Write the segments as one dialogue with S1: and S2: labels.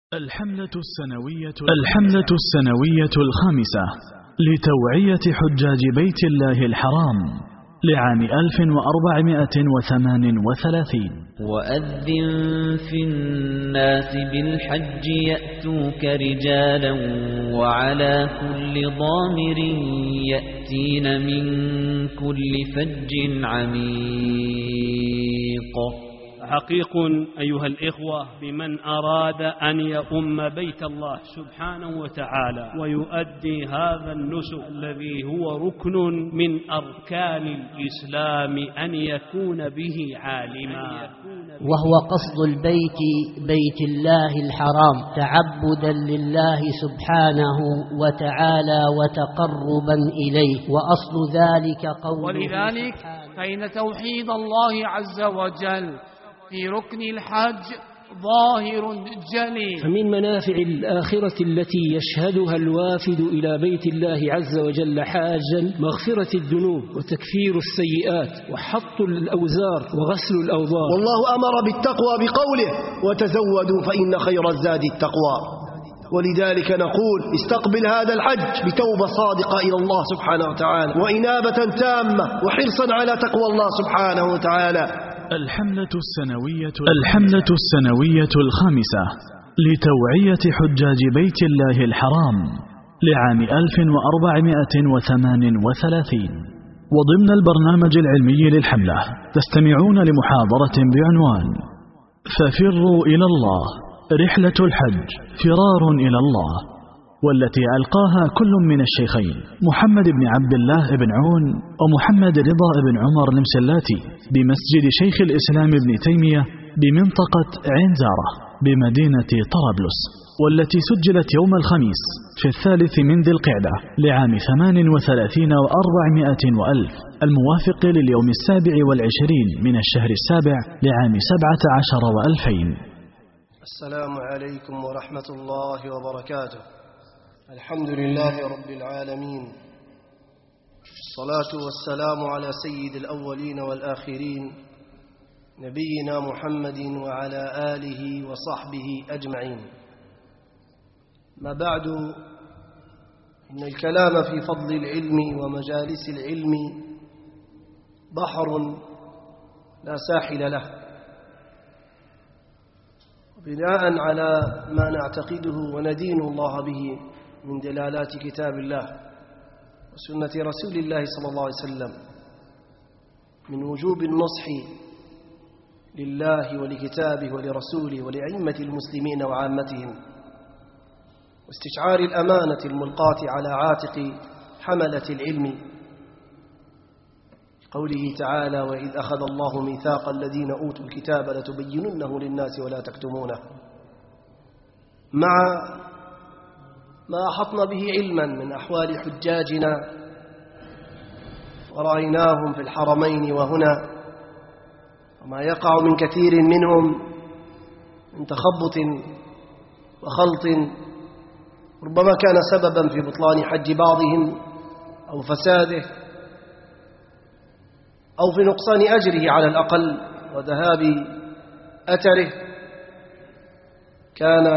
S1: الحملة السنوية الخامسة لتوعية حجاج بيت الله الحرام لعام 1438.
S2: وأذن في الناس بالحج يأتوك رجالا وعلى كل ضامر يأتين من كل فج عميق.
S3: حقيق أيها الإخوة بمن أراد أن يؤم بيت الله سبحانه وتعالى ويؤدي هذا النسك الذي هو ركن من أركان الإسلام أن يكون به عالما،
S4: وهو قصد البيت بيت الله الحرام تعبدا لله سبحانه وتعالى وتقربا إليه، وأصل ذلك قوله
S5: ولذلك فإن توحيد الله عز وجل في ركن الحج ظاهر جلي.
S6: فمن منافع الآخرة التي يشهدها الوافد إلى بيت الله عز وجل حاجا مغفرة الذنوب وتكفير السيئات وحط الأوزار وغسل الأوضار.
S7: والله أمر بالتقوى بقوله وتزودوا فإن خير الزاد التقوى. ولذلك نقول استقبل هذا الحج بتوبة صادقة إلى الله سبحانه وتعالى وإنابة تامة وحرصا على تقوى الله سبحانه وتعالى.
S1: الحملة السنوية الخامسة لتوعية حجاج بيت الله الحرام لعام 1438. وضمن البرنامج العلمي للحملة تستمعون لمحاضرة بعنوان ففروا إلى الله، رحلة الحج فرار إلى الله، والتي ألقاها كل من الشيخين محمد بن عبد الله بن عون ومحمد رضا بن عمر المسلاتي بمسجد شيخ الإسلام ابن تيمية بمنطقة عين زارة بمدينة طرابلس، والتي سجلت يوم الخميس في 3 من ذي القعدة لعام 38 و400 وألف الموافق لليوم 27 من الشهر 7 لعام 17 و2000.
S7: السلام عليكم ورحمة الله وبركاته. الحمد لله رب العالمين، الصلاة والسلام على سيد الأولين والآخرين نبينا محمد وعلى آله وصحبه أجمعين. ما بعد، إن الكلام في فضل العلم ومجالس العلم بحر لا ساحل له، بناء على ما نعتقده وندين الله به من دلالات كتاب الله وسنة رسول الله صلى الله عليه وسلم من وجوب النصح لله ولكتابه ولرسوله ولأئمة المسلمين وعامتهم، واستشعار الأمانة الملقاة على عاتق حملة العلم، قوله تعالى وإذ أخذ الله ميثاق الذين أوتوا الكتاب لتبيننه للناس ولا تكتمونه، مع ما أحطنا به علما من أحوال حجاجنا ورأيناهم في الحرمين وهنا، وما يقع من كثير منهم من تخبط وخلط ربما كان سببا في بطلان حج بعضهم أو فساده أو في نقصان أجره على الأقل وذهاب أثره. كان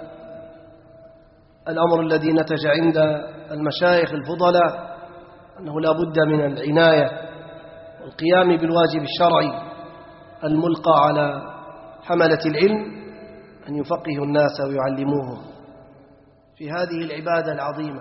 S7: الأمر الذي نتج عند المشايخ الفضلاء أنه لا بد من العناية والقيام بالواجب الشرعي الملقى على حملة العلم أن يفقهوا الناس ويعلموهم في هذه العبادة العظيمة.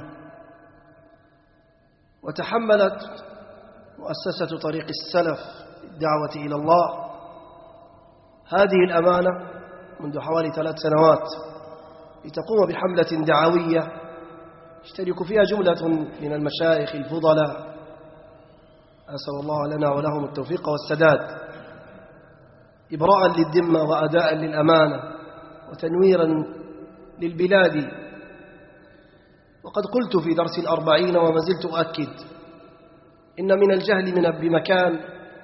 S7: وتحملت مؤسسة طريق السلف الدعوة إلى الله هذه الأمانة منذ حوالي 3 سنوات لتقوم بحملة دعوية يشترك فيها جملة من المشايخ الفضلاء، أسأل الله لنا ولهم التوفيق والسداد، إبراء للذمة وأداء للأمانة وتنويرا للبلاد. وقد قلت في درس 40 وما زلت أؤكد إن من الجهل بمكان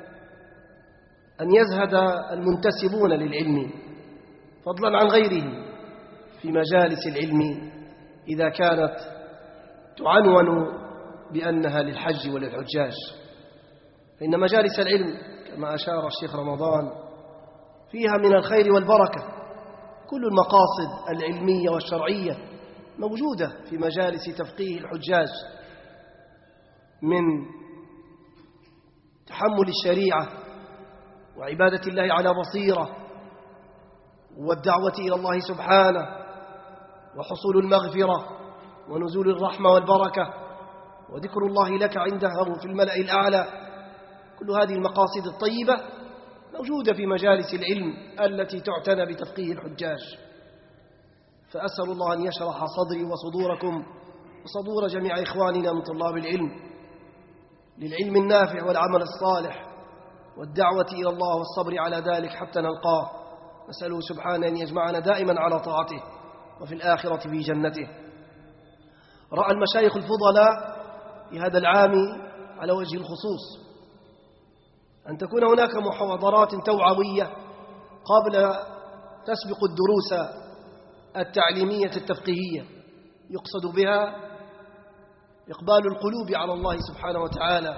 S7: أن يزهد المنتسبون للعلم فضلا عن غيرهم في مجالس العلم إذا كانت تعنون بأنها للحج وللحجاج، فإن مجالس العلم كما أشار الشيخ رمضان فيها من الخير والبركة، كل المقاصد العلمية والشرعية موجودة في مجالس تفقيه الحجاج، من تحمل الشريعة وعبادة الله على بصيرة والدعوة إلى الله سبحانه وحصول المغفرة ونزول الرحمة والبركة وذكر الله لك عنده في الملأ الأعلى. كل هذه المقاصد الطيبة موجودة في مجالس العلم التي تعتنى بتفقيه الحجاج. فأسأل الله أن يشرح صدري وصدوركم وصدور جميع إخواننا من طلاب العلم للعلم النافع والعمل الصالح والدعوة إلى الله والصبر على ذلك حتى نلقاه. نسأله سبحانه أن يجمعنا دائما على طاعته وفي الآخرة في جنته. رأى المشايخ الفضلاء في هذا العام على وجه الخصوص أن تكون هناك محاضرات توعوية قبل تسبق الدروس التعليمية التفقيهية، يقصد بها إقبال القلوب على الله سبحانه وتعالى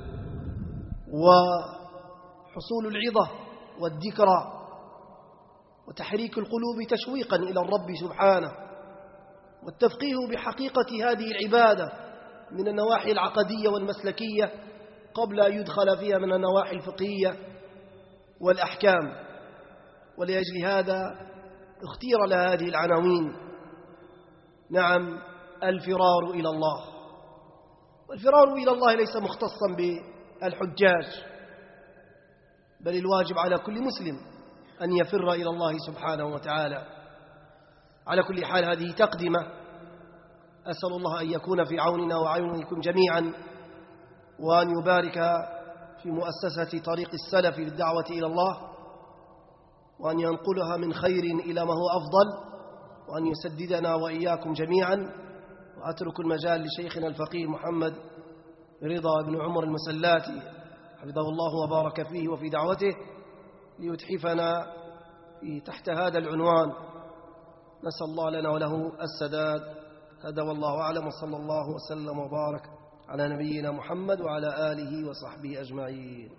S7: وحصول العظة والذكرى وتحريك القلوب تشويقا إلى الرب سبحانه، والتفقيه بحقيقة هذه العبادة من النواحي العقدية والمسلكية قبل أن يدخل فيها من النواحي الفقهية والأحكام. ولأجل هذا اختير لها هذه العناوين. نعم، الفرار إلى الله. والفرار إلى الله ليس مختصا بالحجاج، بل الواجب على كل مسلم أن يفر إلى الله سبحانه وتعالى. على كل حال هذه تقدمة، أسأل الله أن يكون في عوننا وعونكم جميعا، وأن يبارك في مؤسسة طريق السلف للدعوة إلى الله، وأن ينقلها من خير إلى ما هو أفضل، وأن يسددنا وإياكم جميعا. وأترك المجال لشيخنا الفقيه محمد رضا بن عمر المسلاتي حفظه الله وبارك فيه وفي دعوته ليتحفنا تحت هذا العنوان. نسأل الله لنا وله السداد. هذا والله أعلم، وصلى الله وسلم وبارك على نبينا محمد وعلى آله وصحبه أجمعين.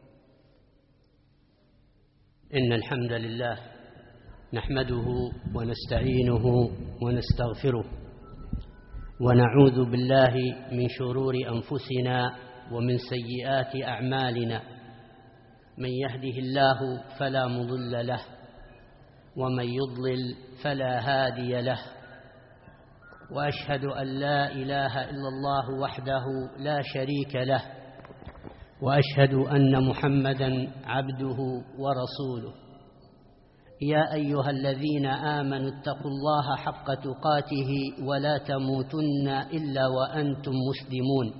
S4: إن الحمد لله نحمده ونستعينه ونستغفره، ونعوذ بالله من شرور أنفسنا ومن سيئات أعمالنا. من يهده الله فلا مضل له، ومن يضلل فلا هادي له. وأشهد أن لا إله إلا الله وحده لا شريك له، وأشهد أن محمدا عبده ورسوله. يا أيها الذين آمنوا اتقوا الله حق تقاته ولا تموتن إلا وأنتم مسلمون.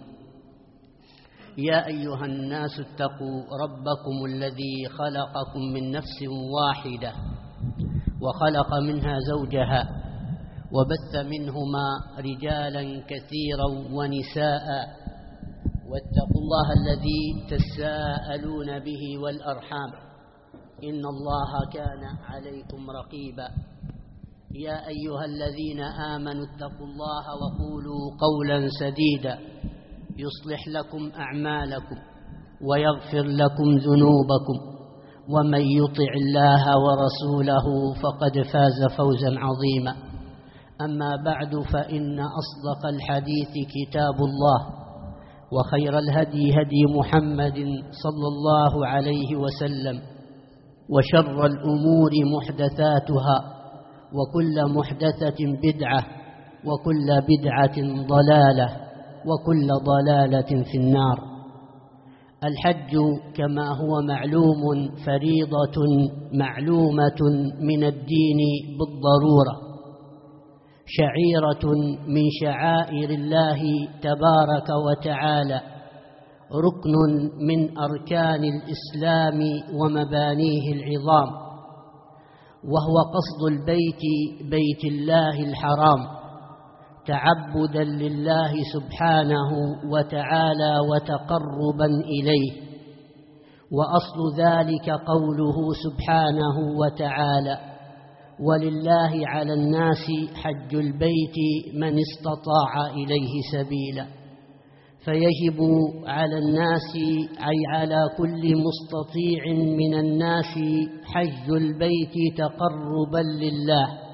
S4: يا أيها الناس اتقوا ربكم الذي خلقكم من نفس واحدة وخلق منها زوجها وبث منهما رجالا كثيرا ونساء، واتقوا الله الذي تساءلون به والأرحام، إن الله كان عليكم رقيبا. يا أيها الذين آمنوا اتقوا الله وقولوا قولا سديدا يصلح لكم أعمالكم ويغفر لكم ذنوبكم، ومن يطع الله ورسوله فقد فاز فوزا عظيما. أما بعد، فإن أصدق الحديث كتاب الله، وخير الهدي هدي محمد صلى الله عليه وسلم، وشر الأمور محدثاتها، وكل محدثة بدعة، وكل بدعة ضلالة، وكل ضلالة في النار. الحج كما هو معلوم فريضة معلومة من الدين بالضرورة، شعيرة من شعائر الله تبارك وتعالى، ركن من أركان الإسلام ومبانيه العظام، وهو قصد البيت بيت الله الحرام تعبدا لله سبحانه وتعالى وتقربا إليه. وأصل ذلك قوله سبحانه وتعالى: ولله على الناس حج البيت من استطاع إليه سبيلا. فيجب على الناس أي على كل مستطيع من الناس حج البيت تقربا لله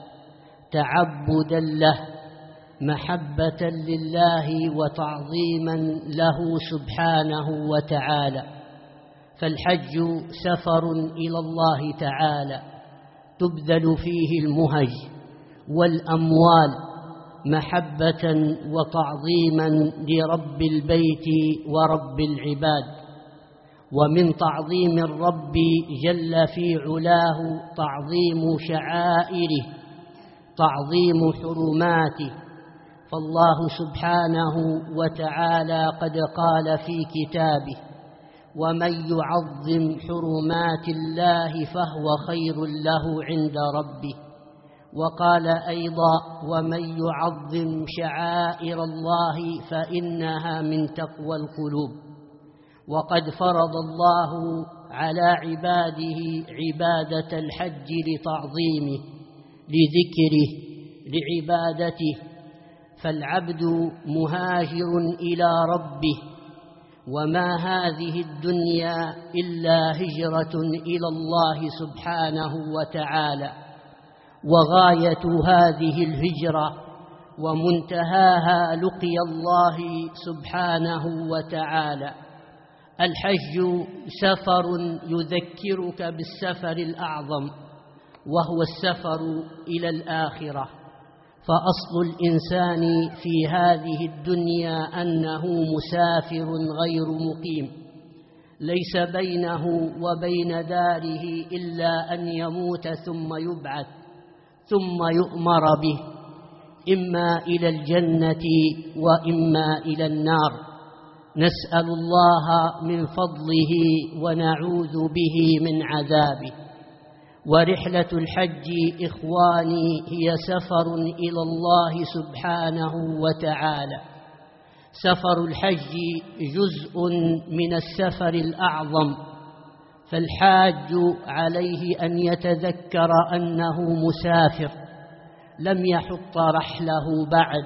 S4: تعبدا له محبة لله وتعظيما له سبحانه وتعالى. فالحج سفر إلى الله تعالى تبذل فيه المهج والأموال محبة وتعظيما لرب البيت ورب العباد. ومن تعظيم الرب جل في علاه تعظيم شعائره، تعظيم حرماته. فالله سبحانه وتعالى قد قال في كتابه: ومن يعظم حرمات الله فهو خير له عند ربه. وقال أيضا: ومن يعظم شعائر الله فإنها من تقوى القلوب. وقد فرض الله على عباده عبادة الحج لتعظيمه، لذكره، لعبادته. فالعبد مهاجر إلى ربه، وما هذه الدنيا إلا هجرة إلى الله سبحانه وتعالى. وغاية هذه الهجرة ومنتهاها لقي الله سبحانه وتعالى. الحج سفر يذكرك بالسفر الأعظم، وهو السفر إلى الآخرة. فأصل الإنسان في هذه الدنيا أنه مسافر غير مقيم، ليس بينه وبين داره إلا أن يموت ثم يبعث ثم يؤمر به، إما إلى الجنة وإما إلى النار. نسأل الله من فضله ونعوذ به من عذابه. ورحلة الحج إخواني هي سفر إلى الله سبحانه وتعالى. سفر الحج جزء من السفر الأعظم، فالحاج عليه أن يتذكر أنه مسافر لم يحط رحله بعد،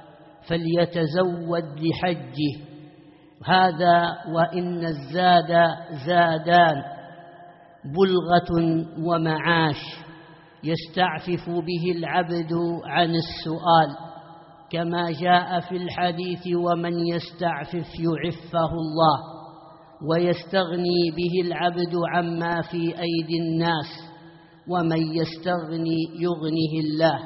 S4: فليتزود لحجه. هذا وإن الزاد زادان: بلغة ومعاش، يستعفف به العبد عن السؤال، كما جاء في الحديث: ومن يستعفف يعفه الله. ويستغني به العبد عما في أيدي الناس، ومن يستغني يغنه الله.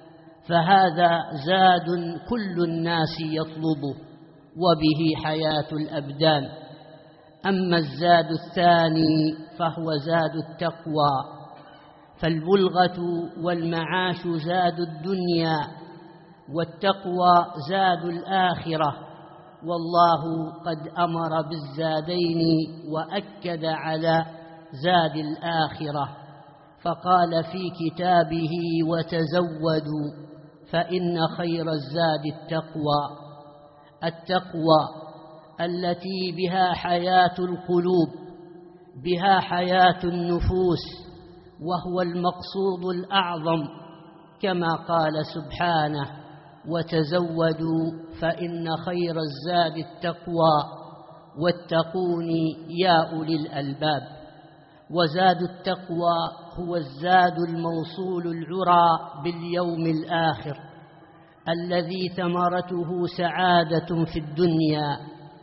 S4: فهذا زاد كل الناس يطلبه، وبه حياة الأبدان. أما الزاد الثاني فهو زاد التقوى. فالبلغة والمعاش زاد الدنيا، والتقوى زاد الآخرة. والله قد أمر بالزادين وأكد على زاد الآخرة، فقال في كتابه: وتزودوا فإن خير الزاد التقوى. التقوى التي بها حياة القلوب، بها حياة النفوس، وهو المقصود الأعظم، كما قال سبحانه: وتزودوا فإن خير الزاد التقوى واتقون يا أولي الألباب. وزاد التقوى هو الزاد الموصول العرى باليوم الآخر، الذي ثمرته سعادة في الدنيا،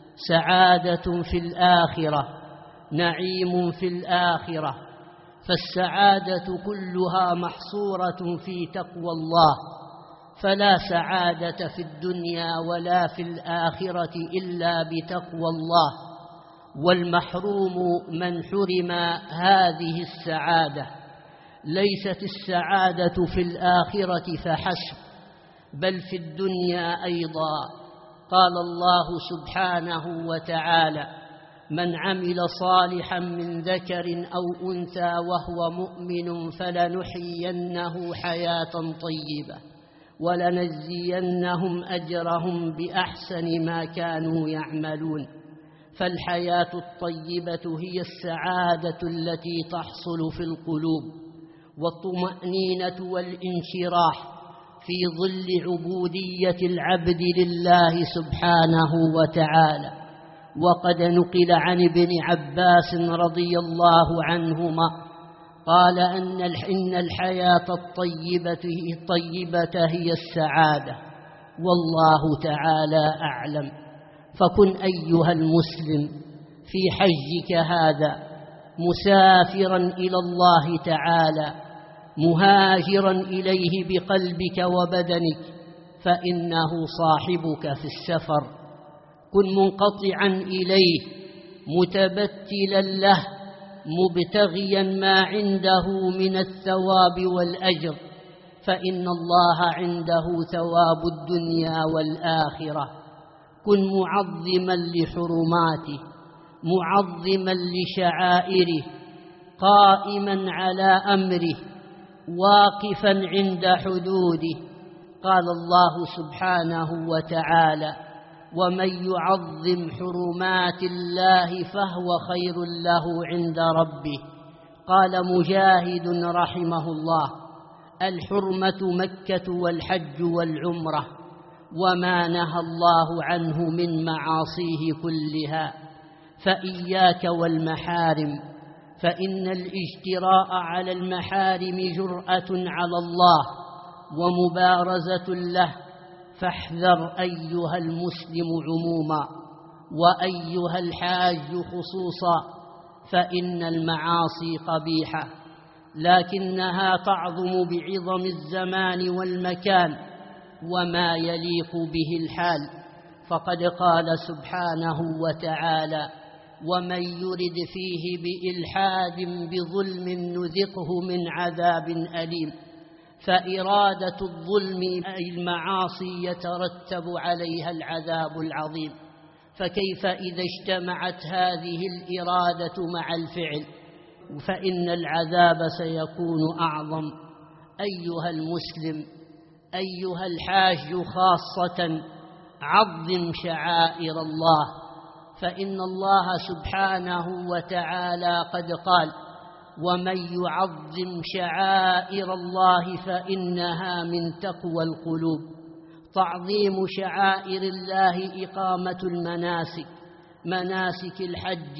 S4: سعادة في الآخرة، نعيم في الآخرة. فالسعادة كلها محصورة في تقوى الله، فلا سعادة في الدنيا ولا في الآخرة إلا بتقوى الله. والمحروم من حرم هذه السعادة. ليست السعادة في الآخرة فحسب، بل في الدنيا أيضا. قال الله سبحانه وتعالى: من عمل صالحا من ذكر أو أنثى وهو مؤمن فلنحيينه حياة طيبة ولنجزينهم أجرهم بأحسن ما كانوا يعملون. فالحياة الطيبة هي السعادة التي تحصل في القلوب، والطمأنينة والانشراح في ظل عبودية العبد لله سبحانه وتعالى. وقد نقل عن ابن عباس رضي الله عنهما قال إن الحياة الطيبة هي السعادة، والله تعالى أعلم. فكن أيها المسلم في حجك هذا مسافرا إلى الله تعالى، مهاجرا إليه بقلبك وبدنك، فإنه صاحبك في السفر. كن منقطعا إليه متبتلا له، مبتغيا ما عنده من الثواب والأجر، فإن الله عنده ثواب الدنيا والآخرة. كن معظما لحرماته، معظما لشعائره، قائما على أمره، واقفا عند حدوده. قال الله سبحانه وتعالى: ومن يعظم حرمات الله فهو خير له عند ربه. قال مجاهد رحمه الله: الحرمة مكة والحج والعمرة، وما نهى الله عنه من معاصيه كلها. فإياك والمحارم، فإن الاجتراء على المحارم جرأة على الله ومبارزة له. فاحذر أيها المسلم عموما، وأيها الحاج خصوصا، فإن المعاصي قبيحة، لكنها تعظم بعظم الزمان والمكان وما يليق به الحال. فقد قال سبحانه وتعالى: ومن يرد فيه بإلحاد بظلم نذقه من عذاب أليم. فإرادة الظلم أي المعاصي يترتب عليها العذاب العظيم، فكيف إذا اجتمعت هذه الإرادة مع الفعل؟ فإن العذاب سيكون أعظم. أيها المسلم، أيها الحاج خاصة، عظم شعائر الله، فإن الله سبحانه وتعالى قد قال: ومن يعظم شعائر الله فإنها من تقوى القلوب. تعظيم شعائر الله إقامة المناسك، مناسك الحج،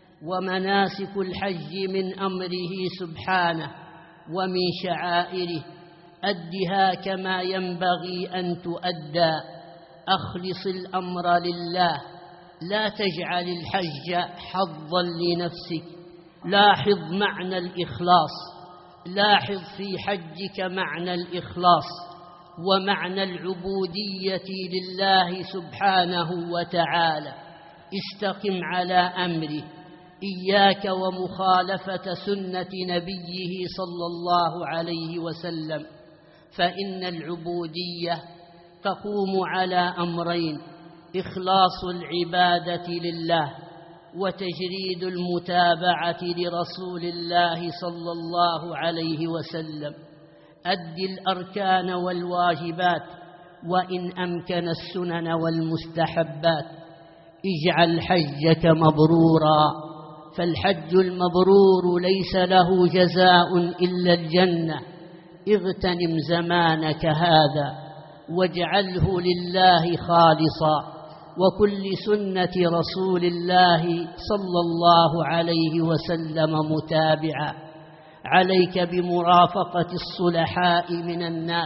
S4: ومناسك الحج من أمره سبحانه ومن شعائره. أدها كما ينبغي أن تؤدى، أخلص الأمر لله، لا تجعل الحج حظا لنفسك. لاحظ معنى الإخلاص، لاحظ في حجك معنى الإخلاص ومعنى العبودية لله سبحانه وتعالى. استقم على أمره، إياك ومخالفة سنة نبيه صلى الله عليه وسلم، فإن العبودية تقوم على أمرين: إخلاص العبادة لله، وتجريد المتابعة لرسول الله صلى الله عليه وسلم. أد الأركان والواجبات، وإن أمكن السنن والمستحبات. اجعل حجك مبرورا، فالحج المبرور ليس له جزاء إلا الجنة. اغتنم زمانك هذا واجعله لله خالصا، وكل سنة رسول الله صلى الله عليه وسلم متابعا. عليك بمرافقة الصلحاء من الناس،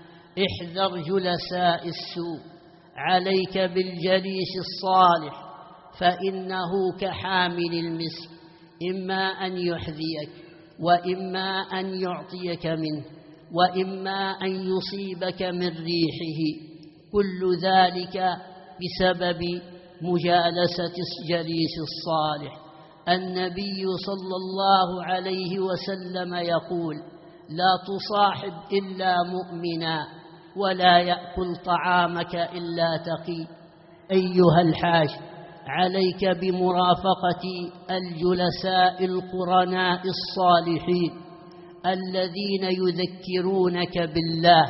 S4: احذر جلساء السوء. عليك بالجليس الصالح، فإنه كحامل المسك، إما أن يحذيك، وإما أن يعطيك منه، وإما أن يصيبك من ريحه. كل ذلك بسبب مجالسة الجليس الصالح. النبي صلى الله عليه وسلم يقول: لا تصاحب إلا مؤمنا، ولا يأكل طعامك إلا تقي. أيها الحاج، عليك بمرافقة الجلساء القرناء الصالحين الذين يذكرونك بالله،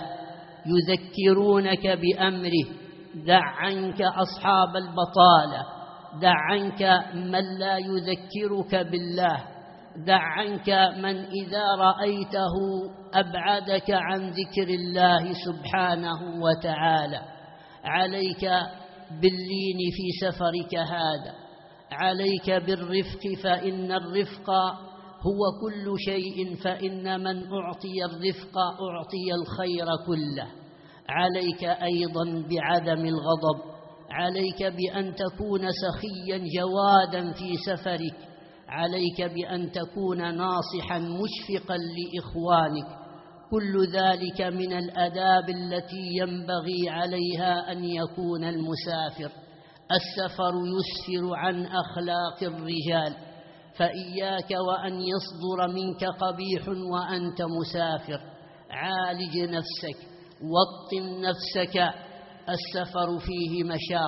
S4: يذكرونك بأمره. دع عنك أصحاب البطالة، دع عنك من لا يذكرك بالله، دع عنك من إذا رأيته أبعدك عن ذكر الله سبحانه وتعالى. عليك باللين في سفرك هذا، عليك بالرفق، فإن الرفق هو كل شيء، فإن من أعطي الرفق أعطي الخير كله. عليك أيضا بعدم الغضب، عليك بأن تكون سخيا جوادا في سفرك، عليك بأن تكون ناصحا مشفقا لإخوانك. كل ذلك من الآداب التي ينبغي عليها أن يكون المسافر. السفر يسفر عن أخلاق الرجال، فإياك وأن يصدر منك قبيح وأنت مسافر. عالج نفسك، وطن نفسك. السفر فيه مشاق،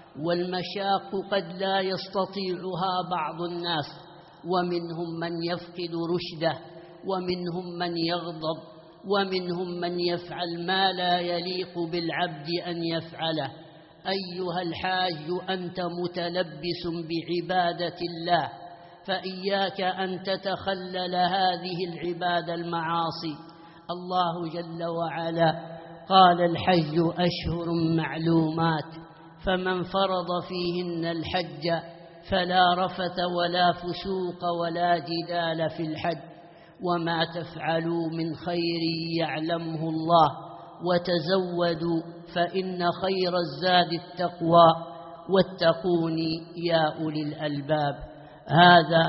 S4: والمشاق قد لا يستطيعها بعض الناس، ومنهم من يفقد رشده، ومنهم من يغضب، ومنهم من يفعل ما لا يليق بالعبد أن يفعله. أيها الحاج، أنت متلبس بعبادة الله، فإياك أن تتخلل هذه العبادة المعاصي. الله جل وعلا قال: الحج أشهر معلومات، فمن فرض فيهن الحج فلا رفث ولا فسوق ولا جدال في الحج. وما تفعلوا من خير يعلمه الله، وتزودوا فإن خير الزاد التقوى، واتقوني يا أولي الألباب. هذا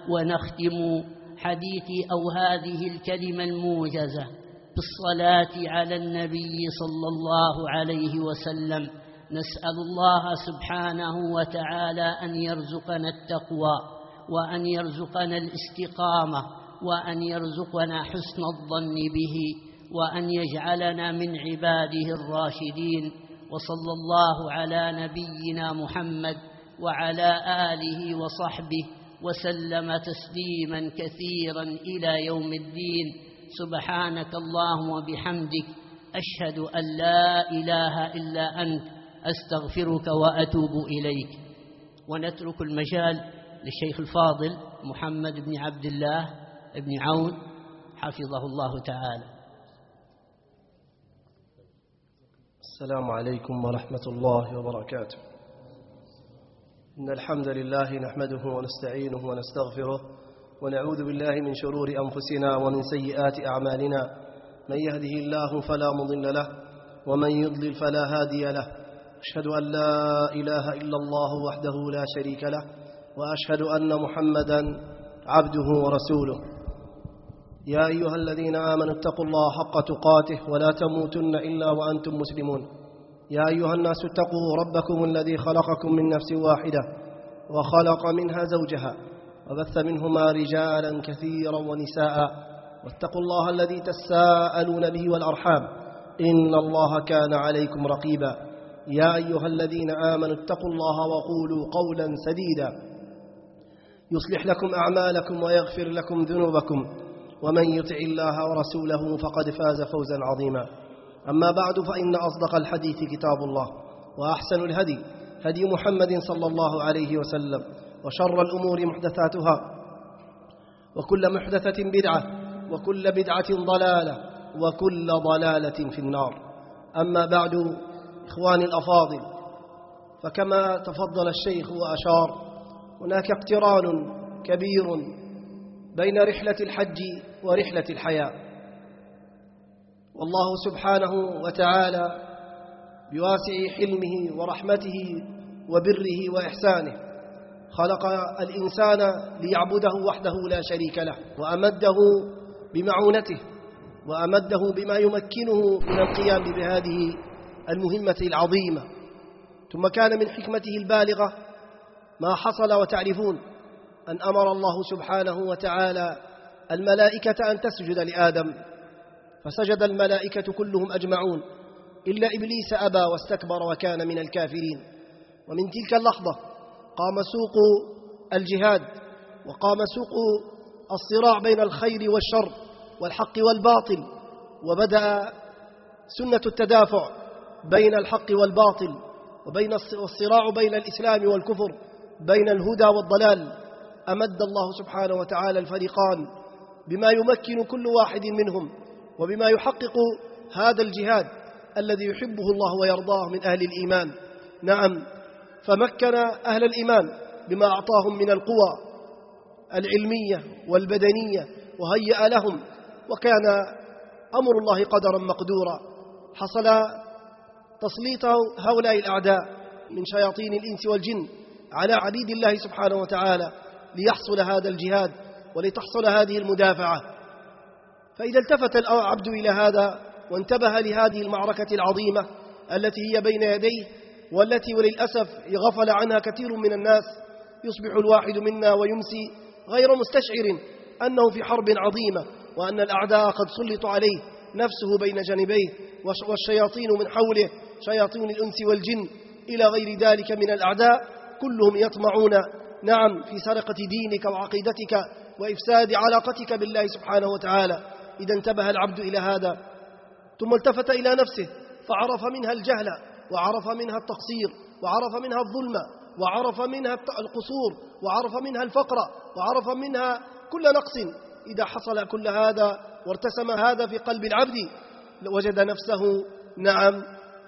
S4: ونختم حديثي أو هذه الكلمة الموجزة بالصلاة على النبي صلى الله عليه وسلم. نسأل الله سبحانه وتعالى أن يرزقنا التقوى، وأن يرزقنا الاستقامة، وأن يرزقنا حسن الظن به، وأن يجعلنا من عباده الراشدين. وصلى الله على نبينا محمد وعلى آله وصحبه وسلم تسليما كثيرا إلى يوم الدين. سبحانك اللهم وبحمدك، أشهد أن لا إله إلا أنت، أستغفرك وأتوب إليك. ونترك المجال للشيخ الفاضل محمد بن عبد الله بن عون حفظه الله تعالى.
S7: السلام عليكم ورحمة الله وبركاته. إن الحمد لله نحمده ونستعينه ونستغفره، ونعوذ بالله من شرور أنفسنا ومن سيئات أعمالنا. من يهده الله فلا مضل له، ومن يضلل فلا هادي له. أشهد أن لا إله إلا الله وحده لا شريك له، وأشهد أن محمدا عبده ورسوله. يا أيها الذين آمنوا اتقوا الله حق تقاته ولا تموتن إلا وأنتم مسلمون. يا أيها الناس اتقوا ربكم الذي خلقكم من نفس واحدة، وخلق منها زوجها، وبث منهما رجالا كثيرا ونساء. واتقوا الله الذي تساءلون به والأرحام، إن الله كان عليكم رقيبا. يا أيها الذين آمنوا اتقوا الله وقولوا قولا سديدا يصلح لكم أعمالكم ويغفر لكم ذنوبكم، ومن يطع الله ورسوله فقد فاز فوزا عظيما. أما بعد، فإن أصدق الحديث كتاب الله، وأحسن الهدي هدي محمد صلى الله عليه وسلم، وشر الأمور محدثاتها، وكل محدثة بدعة، وكل بدعة ضلالة، وكل ضلالة في النار. أما بعد، إخواني الأفاضل، فكما تفضل الشيخ وأشار، هناك اقتران كبير بين رحلة الحج ورحلة الحياة. والله سبحانه وتعالى بواسع حلمه ورحمته وبره وإحسانه خلق الإنسان ليعبده وحده لا شريك له، وأمده بمعونته، وأمده بما يمكنه من القيام بهذه المهمة العظيمة. ثم كان من حكمته البالغة ما حصل، وتعرفون أن أمر الله سبحانه وتعالى الملائكة أن تسجد لآدم، فسجد الملائكة كلهم أجمعون إلا إبليس أبى واستكبر وكان من الكافرين. ومن تلك اللحظة قام سوق الجهاد، وقام سوق الصراع بين الخير والشر والحق والباطل، وبدأ سنة التدافع بين الحق والباطل، وبين الصراع بين الإسلام والكفر، بين الهدى والضلال. أمد الله سبحانه وتعالى الفريقان بما يمكن كل واحد منهم، وبما يحقق هذا الجهاد الذي يحبه الله ويرضاه من أهل الإيمان. نعم، فمكن أهل الإيمان بما أعطاهم من القوى العلمية والبدنية وهيأ لهم، وكان أمر الله قدرا مقدورا. حصل تسليط هؤلاء الأعداء من شياطين الإنس والجن على عبيد الله سبحانه وتعالى ليحصل هذا الجهاد ولتحصل هذه المدافعة. فإذا التفت العبد إلى هذا وانتبه لهذه المعركة العظيمة التي هي بين يديه، والتي وللأسف غفل عنها كثير من الناس، يصبح الواحد منا ويمسي غير مستشعر أنه في حرب عظيمة، وأن الأعداء قد سلطوا عليه نفسه بين جانبيه، والشياطين من حوله شياطين الإنس والجن إلى غير ذلك من الأعداء، كلهم يطمعون نعم في سرقة دينك وعقيدتك وإفساد علاقتك بالله سبحانه وتعالى. إذا انتبه العبد إلى هذا ثم التفت إلى نفسه فعرف منها الجهل، وعرف منها التقصير، وعرف منها الظلم، وعرف منها القصور، وعرف منها الفقر، وعرف منها كل نقص. إذا حصل كل هذا وارتسم هذا في قلب العبد وجد نفسه نعم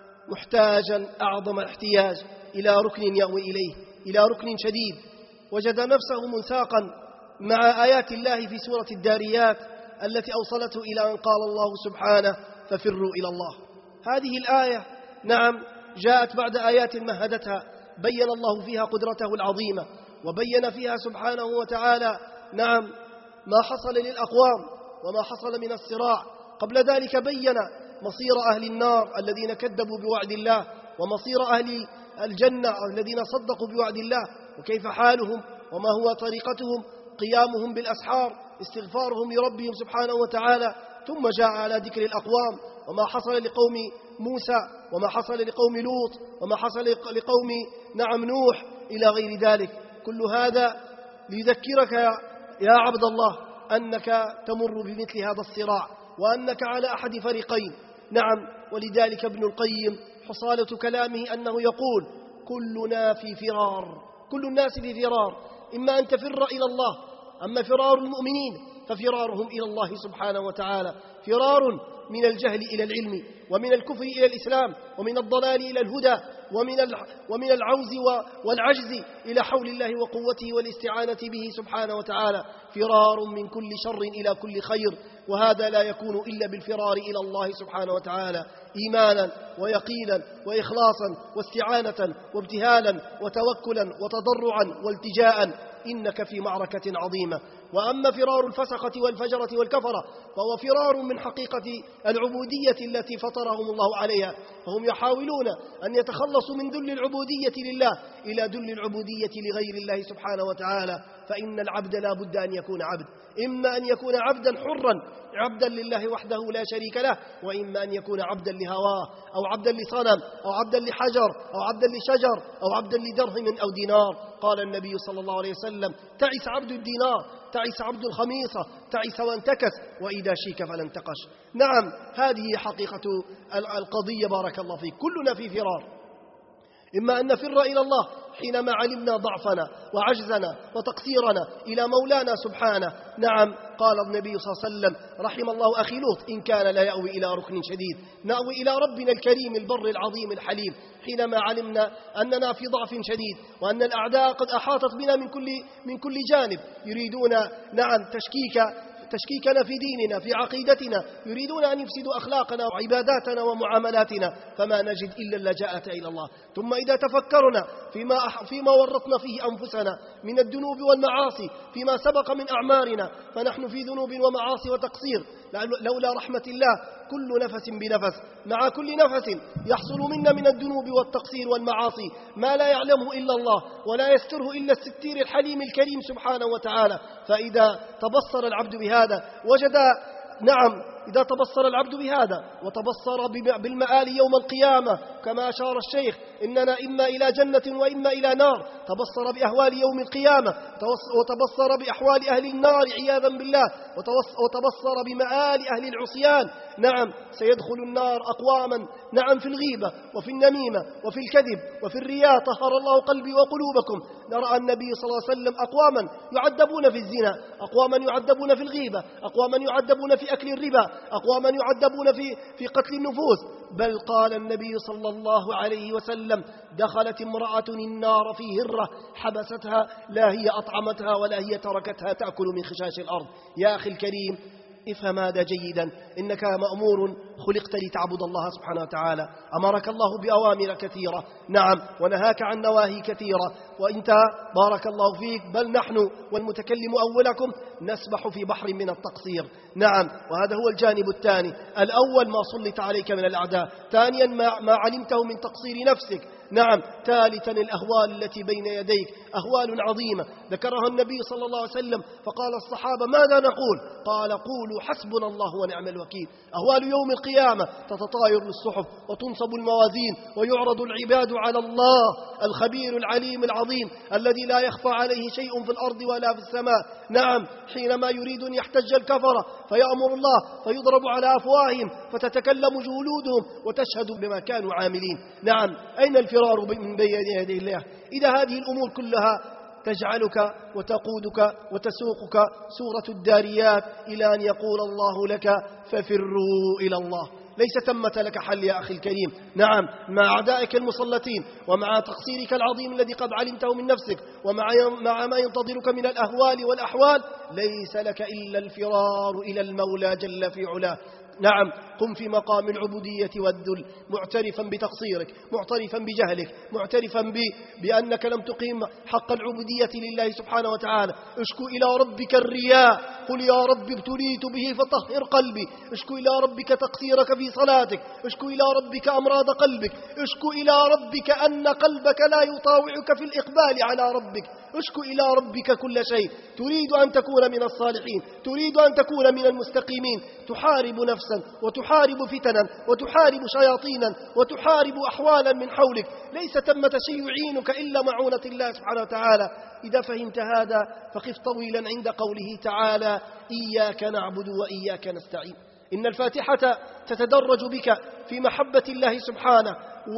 S7: محتاجا أعظم الاحتياج إلى ركن يأوي إليه، إلى ركن شديد. وجد نفسه منساقا مع آيات الله في سورة الداريات التي أوصلته إلى أن قال الله سبحانه ففروا إلى الله. هذه الآية نعم جاءت بعد آيات مهدتها بين الله فيها قدرته العظيمة، وبين فيها سبحانه وتعالى نعم ما حصل للأقوام وما حصل من الصراع. قبل ذلك بين مصير أهل النار الذين كذبوا بوعد الله، ومصير أهل الجنة الذين صدقوا بوعد الله، وكيف حالهم وما هو طريقتهم، قيامهم بالأسحار، استغفارهم لربهم سبحانه وتعالى. ثم جاء على ذكر الأقوام وما حصل لقوم موسى، وما حصل لقوم لوط، وما حصل لقوم نعم نوح إلى غير ذلك. كل هذا ليذكرك يا عبد الله أنك تمر بمثل هذا الصراع، وأنك على أحد فريقين. نعم، ولذلك ابن القيم حصالة كلامه أنه يقول كلنا في فرار، كل الناس في فرار، إما أن تفر إلى الله، أما فرار المؤمنين ففرارهم إلى الله سبحانه وتعالى فرار من الجهل إلى العلم، ومن الكفر إلى الإسلام، ومن الضلال إلى الهدى، ومن العوز والعجز إلى حول الله وقوته والاستعانة به سبحانه وتعالى، فرار من كل شر إلى كل خير. وهذا لا يكون إلا بالفرار إلى الله سبحانه وتعالى إيمانا ويقينا وإخلاصا واستعانة وابتهالا وتوكلا وتضرعا والتجاء، إنك في معركة عظيمة. وأما فرار الفسقة والفجرة والكفرة فهو فرار من حقيقة العبودية التي فطرهم الله عليها، فهم يحاولون أن يتخلصوا من ذل العبودية لله إلى ذل العبودية لغير الله سبحانه وتعالى. فإن العبد لا بد أن يكون عبد، إما أن يكون عبدا حرا عبدا لله وحده لا شريك له، وإما أن يكون عبدا لهواه، أو عبدا لصنم، أو عبدا لحجر، أو عبدا لشجر، أو عبدا لدرهم أو دينار. قال النبي صلى الله عليه وسلم تعس عبد الدينار، تعس عبد الخميصة، تعس وانتكس، وإذا شيك فلن تقش. نعم، هذه حقيقة القضية. بارك الله فيك. كلنا في فرار، إما أن نفر إلى الله حينما علمنا ضعفنا وعجزنا وتقصيرنا إلى مولانا سبحانه. نعم، قال النبي صلى الله عليه وسلم رحم الله أخي لوط إن كان لا يأوي إلى ركن شديد. نأوي إلى ربنا الكريم البر العظيم الحليم حينما علمنا أننا في ضعف شديد، وأن الأعداء قد أحاطت بنا من كل جانب، يريدون نعم تشكيكنا في ديننا، في عقيدتنا، يريدون أن يفسدوا أخلاقنا وعباداتنا ومعاملاتنا، فما نجد إلا اللجاءة إلى الله. ثم إذا تفكرنا فيما ورطنا فيه أنفسنا من الذنوب والمعاصي، فيما سبق من أعمارنا، فنحن في ذنوب ومعاصي وتقصير لولا رحمة الله. كل نفس بنفس، مع كل نفس يحصل منا من الذنوب والتقصير والمعاصي ما لا يعلمه إلا الله، ولا يستره إلا الستير الحليم الكريم سبحانه وتعالى. فإذا تبصر العبد بهذا وجد نعم، إذا تبصر العبد بهذا وتبصر بالمآل يوم القيامة كما أشار الشيخ إننا إما إلى جنة وإما إلى نار، تبصر بأهوال يوم القيامة، وتبصر بأحوال أهل النار عياذا بالله، وتبصر بمآل أهل العصيان نعم سيدخل النار أقواما نعم في الغيبة وفي النميمة وفي الكذب وفي الرياء، طهر الله قلبي وقلوبكم. نرى النبي صلى الله عليه وسلم أقواما يعذبون في الزنا، أقواما يعذبون في الغيبة، أقواما يعذبون في أكل الربا، أقواما يعذبون في قتل النفوس. بل قال النبي صلى الله عليه وسلم دخلت امرأة النار في هرة حبستها، لا هي أطعمتها ولا هي تركتها تأكل من خشاش الأرض. يا أخي الكريم افهم هذا جيدا، إنك مأمور خلقت لتعبد الله سبحانه وتعالى، أمرك الله بأوامر كثيرة نعم ونهاك عن نواهي كثيرة، وإنت بارك الله فيك بل نحن والمتكلم أولكم نسبح في بحر من التقصير. نعم وهذا هو الجانب الثاني، الأول ما سلط عليك من الأعداء، ثانيا ما علمته من تقصير نفسك، نعم ثالثا الأهوال التي بين يديك أهوال عظيمة ذكرها النبي صلى الله عليه وسلم، فقال الصحابة ماذا نقول؟ قال قولوا حسبنا الله ونعم الوكيل. أهوال يوم القيامة تتطاير الصحف وتنصب الموازين ويعرض العباد على الله الخبير العليم العظيم الذي لا يخفى عليه شيء في الأرض ولا في السماء. نعم حينما يريد أن يحتج الكفرة فيأمر الله فيضرب على أفواههم فتتكلم جلودهم وتشهد بما كانوا عاملين. نعم أين الفرار من بين يدي الله إذا هذه الأمور كلها تجعلك وتقودك وتسوقك سورة الداريات إلى أن يقول الله لك ففروا إلى الله؟ ليس ثمة لك حل يا أخي الكريم. نعم مع أعدائك المسلطين ومع تقصيرك العظيم الذي قد علمته من نفسك ومع ما ينتظرك من الأهوال والأحوال ليس لك إلا الفرار إلى المولى جل في علاه. نعم قم في مقام العبودية والذل معترفا بتقصيرك، معترفا بجهلك، معترفا بأنك لم تقيم حق العبودية لله سبحانه وتعالى. اشكو إلى ربك الرياء، قل يا رب ابتليت به فطهر قلبي. اشكو إلى ربك تقصيرك في صلاتك، اشكو إلى ربك أمراض قلبك، اشكو إلى ربك أن قلبك لا يطاوعك في الإقبال على ربك، اشكو إلى ربك كل شيء. تريد أن تكون من الصالحين، تريد أن تكون من المستقيمين، تحارب نفسا وتحارب فتنا وتحارب شياطينا وتحارب أحوالا من حولك، ليس ثمة شيء يعينك إلا معونة الله سبحانه وتعالى. إذا فهمت هذا فقف طويلا عند قوله تعالى إياك نعبد وإياك نستعين. إن الفاتحة تتدرج بك في محبة الله سبحانه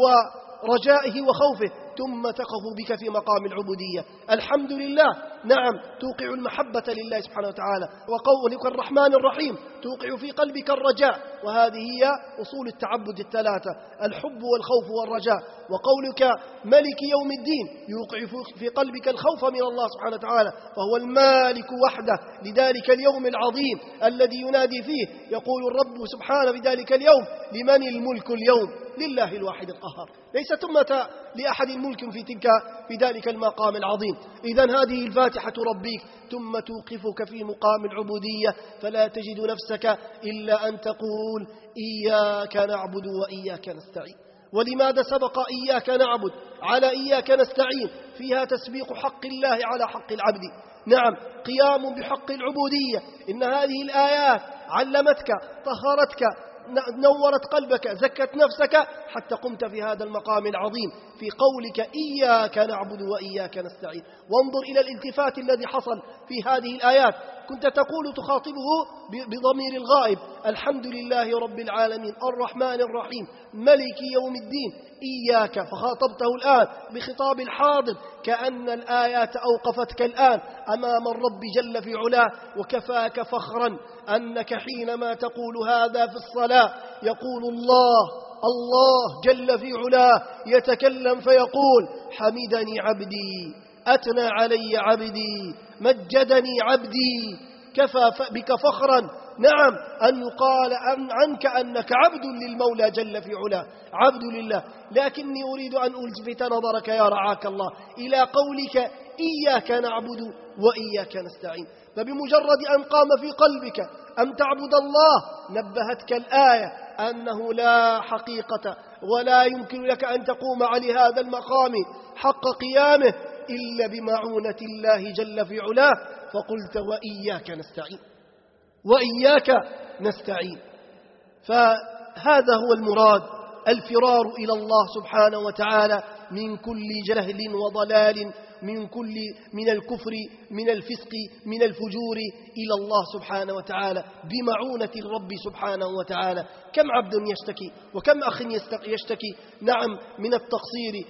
S7: ورجائه وخوفه، ثم تقف بك في مقام العبودية. الحمد لله نعم توقع المحبة لله سبحانه وتعالى، وقولك الرحمن الرحيم توقع في قلبك الرجاء، وهذه هي أصول التعبد الثلاثة: الحب والخوف والرجاء. وقولك ملك يوم الدين يوقع في قلبك الخوف من الله سبحانه وتعالى، فهو المالك وحده لذلك اليوم العظيم الذي ينادي فيه يقول الرب سبحانه في ذلك اليوم لمن الملك اليوم؟ لله الواحد القهار، ليس ثمة لأحد الملك في ذلك المقام العظيم. إذن هذه الفاتحة ربيك ثم توقفك في مقام العبودية، فلا تجد نفسك إلا أن تقول إياك نعبد وإياك نستعين. ولماذا سبق إياك نعبد على إياك نستعين؟ فيها تسبيق حق الله على حق العبد، نعم قيام بحق العبودية. إن هذه الآيات علمتك، طهرتك، نورت قلبك، زكت نفسك حتى قمت في هذا المقام العظيم في قولك إياك نعبد وإياك نستعين. وانظر إلى الالتفات الذي حصل في هذه الآيات، كنت تقول تخاطبه بضمير الغائب الحمد لله رب العالمين الرحمن الرحيم ملك يوم الدين إياك، فخاطبته الآن بخطاب الحاضر، كأن الآيات أوقفتك الآن أمام الرب جل في علاه. وكفاك فخرا أنك حينما تقول هذا في الصلاة يقول الله جل في علاه يتكلم فيقول حمدني عبدي، أثنى علي عبدي، مجدني عبدي. كفى بك فخرا نعم أن يقال عنك أنك عبد للمولى جل في علاه، عبد لله. لكني أريد أن ألفت نظرك يا رعاك الله إلى قولك إياك نعبد وإياك نستعين. فبمجرد أن قام في قلبك أن تعبد الله نبهتك الآية أنه لا حقيقة ولا يمكن لك أن تقوم على هذا المقام حق قيامه إلا بمعونة الله جل في علاه، فقلت وإياك نستعين، وإياك نستعين. فهذا هو المراد، الفرار إلى الله سبحانه وتعالى من كل جهل وضلال من الكفر، من الفسق، من الفجور إلى الله سبحانه وتعالى بمعونة الرب سبحانه وتعالى. كم عبد يشتكي وكم أخ يشتكي نعم من التقصير،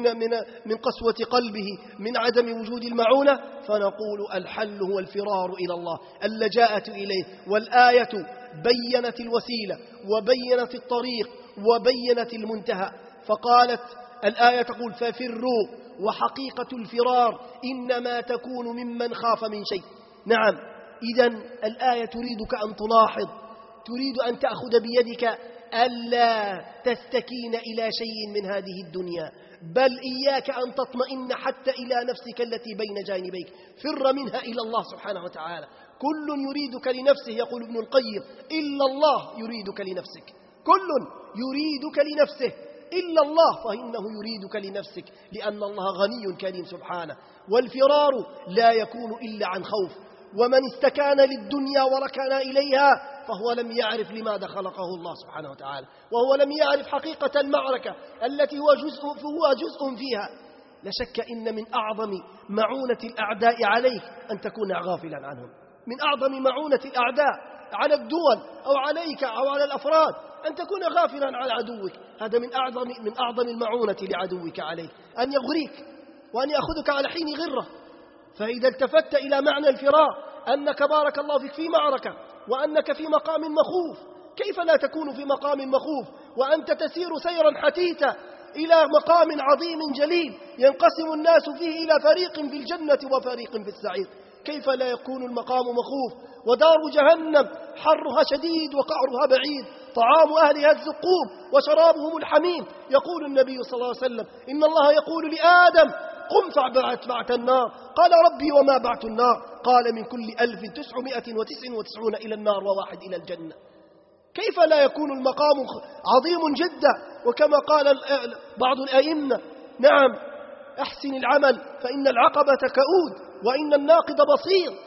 S7: من قسوة قلبه، من عدم وجود المعونة، فنقول الحل هو الفرار إلى الله، اللجاءة إليه. والآية بيّنت الوسيلة وبيّنت الطريق وبيّنت المنتهى، فقالت الآية تقول ففروا، وحقيقة الفرار إنما تكون ممن خاف من شيء. نعم، إذن الآية تريدك أن تلاحظ، تريد أن تأخذ بيدك ألا تستكين إلى شيء من هذه الدنيا، بل إياك أن تطمئن حتى إلى نفسك التي بين جانبيك، فر منها إلى الله سبحانه وتعالى. كل يريدك لنفسه، يقول ابن القيم، إلا الله يريدك لنفسك، كل يريدك لنفسه إلا الله فإنه يريدك لنفسك، لأن الله غني كريم سبحانه. والفرار لا يكون إلا عن خوف، ومن استكان للدنيا وركن إليها فهو لم يعرف لماذا خلقه الله سبحانه وتعالى، وهو لم يعرف حقيقة المعركة التي هو جزء فيها. لا شك إن من أعظم معونة الأعداء عليك أن تكون غافلا عنهم، من أعظم معونة الأعداء على الدول أو عليك أو على الأفراد أن تكون غافلا عن عدوك. هذا من أعظم المعونة لعدوك عليك، أن يغريك وأن يأخذك على حين غرة. فإذا التفت إلى معنى الفرار أنك بارك الله فيك في معركة وأنك في مقام مخوف، كيف لا تكون في مقام مخوف وأنت تسير سيرا حتيتا إلى مقام عظيم جليل ينقسم الناس فيه إلى فريق في الجنة وفريق في السعير؟ كيف لا يكون المقام مخوف؟ ودار جهنم حرها شديد وقعرها بعيد، طعام أهلها الزقوم وشرابهم الحميم. يقول النبي صلى الله عليه وسلم إن الله يقول لآدم قم فبعث النار، قال ربي وما بعث النار؟ قال من كل 1999 إلى النار وواحد إلى الجنة. كيف لا يكون المقام عظيم جدا؟ وكما قال بعض الأئمة نعم أحسن العمل فإن العقبة كؤود وإن الناقد بصير.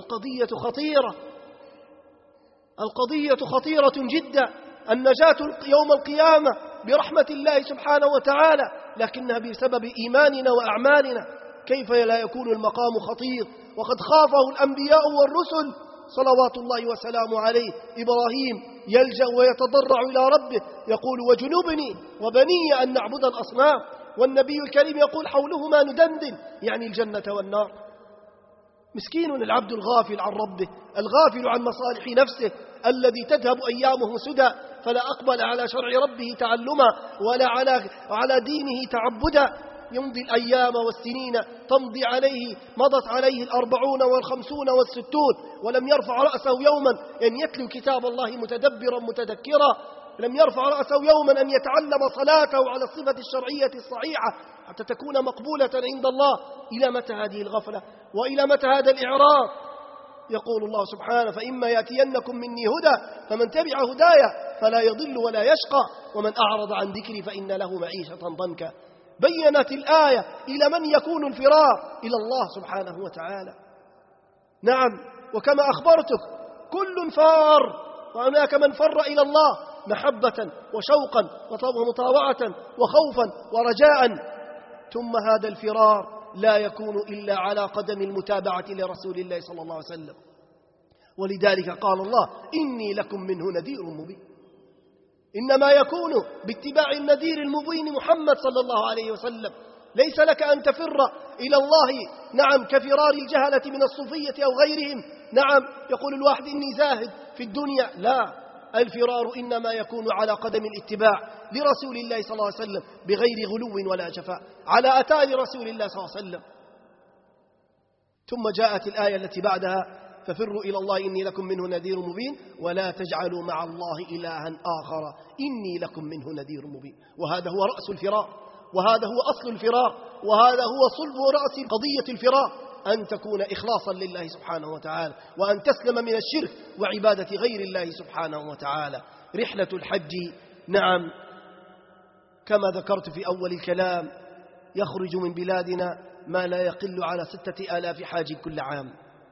S7: القضية خطيرة جدا. النجاة يوم القيامة برحمة الله سبحانه وتعالى، لكنها بسبب إيماننا وأعمالنا. كيف لا يكون المقام خطير وقد خافه الأنبياء والرسل صلوات الله وسلامه عليه؟ إبراهيم يلجأ ويتضرع إلى ربه يقول وجنبني وبني أن نعبد الأصنام، والنبي الكريم يقول حولهما ندندن، يعني الجنة والنار. مسكين العبد الغافل عن ربه، الغافل عن مصالح نفسه، الذي تذهب أيامه سدى فلا أقبل على شرع ربه تعلما ولا على دينه تعبدا. يمضي الأيام والسنين تمضي عليه، مضت عليه 40 و50 و60 ولم يرفع رأسه يوما أن يتلو كتاب الله متدبرا متذكرا، لم يرفع رأسه يوما أن يتعلم صلاته على الصفة الشرعية الصحيحة حتى تكون مقبولة عند الله. إلى متى هذه الغفلة وإلى متى هذا الإعراض؟ يقول الله سبحانه فإما يأتينكم مني هدى فمن تبع هدايا فلا يضل ولا يشقى ومن أعرض عن ذكري فإن له معيشة ضنكا. بيّنت الآية إلى من يكون الفرار إلى الله سبحانه وتعالى. نعم، وكما أخبرتك كل فار، وهناك من فر إلى الله محبة وشوقا ومطاوعة وخوفا ورجاء. ثم هذا الفرار لا يكون إلا على قدم المتابعة لرسول الله صلى الله عليه وسلم. ولذلك قال الله إني لكم منه نذير مبين. إنما يكون باتباع النذير المبين محمد صلى الله عليه وسلم. ليس لك أن تفر إلى الله نعم كفرار الجهلة من الصوفية أو غيرهم. نعم يقول الواحد إني زاهد في الدنيا، لا، الفرار إنما يكون على قدم الاتباع لرسول الله صلى الله عليه وسلم بغير غلو ولا جفاء، على أثار رسول الله صلى الله عليه وسلم. ثم جاءت الآية التي بعدها ففروا إلى الله إني لكم منه نذير مبين ولا تجعلوا مع الله إلها آخر إني لكم منه نذير مبين. وهذا هو رأس الفرار، وهذا هو أصل الفرار، وهذا هو صلب رأس قضية الفرار، أن تكون إخلاصا لله سبحانه وتعالى، وأن تسلم من الشرك وعبادة غير الله سبحانه وتعالى. رحلة الحج نعم كما ذكرت في أول الكلام يخرج من بلادنا ما لا يقل على 6000 حاج كل عام.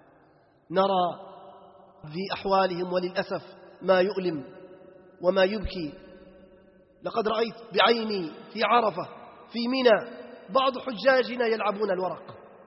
S7: نرى في أحوالهم وللأسف ما يؤلم وما يبكي. لقد رأيت بعيني في عرفة في منى بعض حجاجنا يلعبون الورق،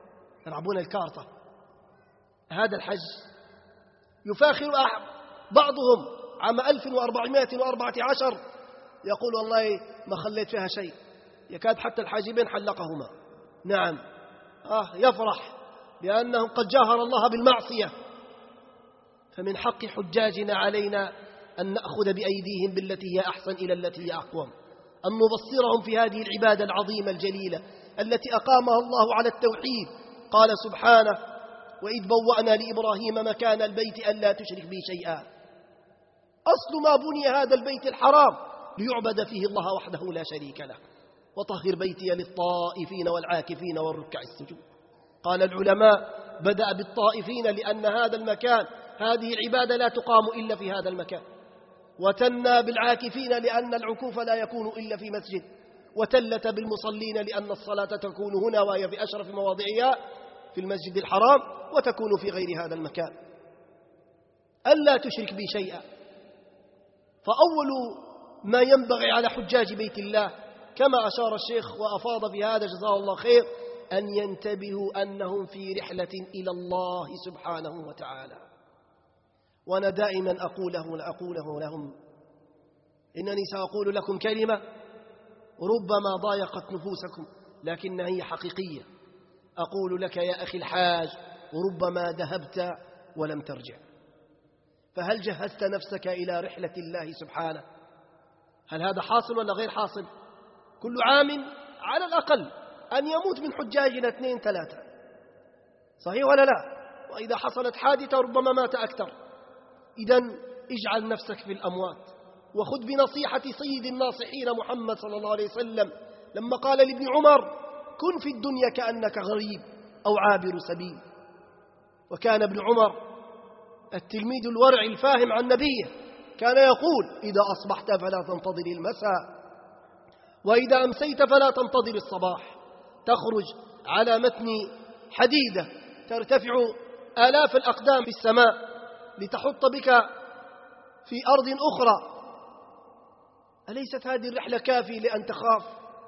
S7: يلعبون الكارطة. هذا الحج يفاخر بعضهم عام 1414 يقول والله ما خليت فيها شيء، يكاد حتى الحاجبين حلقهما. نعم، يفرح بأنهم قد جاهر الله بالمعصية. فمن حق حجاجنا علينا أن نأخذ بأيديهم بالتي هي أحسن إلى التي هي أقوم، أن نبصرهم في هذه العبادة العظيمة الجليلة التي أقامها الله على التوحيد. قال سبحانه: وإذ بوأنا لإبراهيم مكان البيت ألا تشرك بي شيئا. أصل ما بني هذا البيت الحرام ليعبد فيه الله وحده لا شريك له. وطهر بيتي للطائفين والعاكفين والركع السجود. قال العلماء: بدأ بالطائفين لأن هذا المكان هذه العبادة لا تقام إلا في هذا المكان، وتنى بالعاكفين لأن العكوف لا يكون إلا في مسجد، وتلت بالمصلين لأن الصلاة تكون هنا وهي في أشرف مواضعها في المسجد الحرام، وتكون في غير هذا المكان. ألا تشرك بي شيئا. فأول ما ينبغي على حجاج بيت الله كما أشار الشيخ وأفاض في هذا جزاه الله خير أن ينتبهوا أنهم في رحلة إلى الله سبحانه وتعالى. وأنا دائما أقوله لهم، إنني سأقول لكم كلمة ربما ضايقت نفوسكم لكنها هي حقيقية. أقول لك يا أخي الحاج: ربما ذهبت ولم ترجع. فهل جهزت نفسك إلى رحلة الله سبحانه؟ هل هذا حاصل ولا غير حاصل؟ كل عام على الأقل أن يموت من حجاجنا 2-3، صحيح ولا لا؟ وإذا حصلت حادثة ربما مات أكثر. إذن اجعل نفسك في الأموات، وخذ بنصيحة سيد الناصحين محمد صلى الله عليه وسلم لما قال لابن عمر: كن في الدنيا كأنك غريب أو عابر سبيل. وكان ابن عمر التلميذ الورع الفاهم عن نبيه كان يقول: إذا أصبحت فلا تنتظر المساء، وإذا أمسيت فلا تنتظر الصباح. تخرج على متن حديدة ترتفع آلاف الأقدام في السماء لتحط بك في أرض أخرى. أليست هذه الرحلة كافية لأن تخاف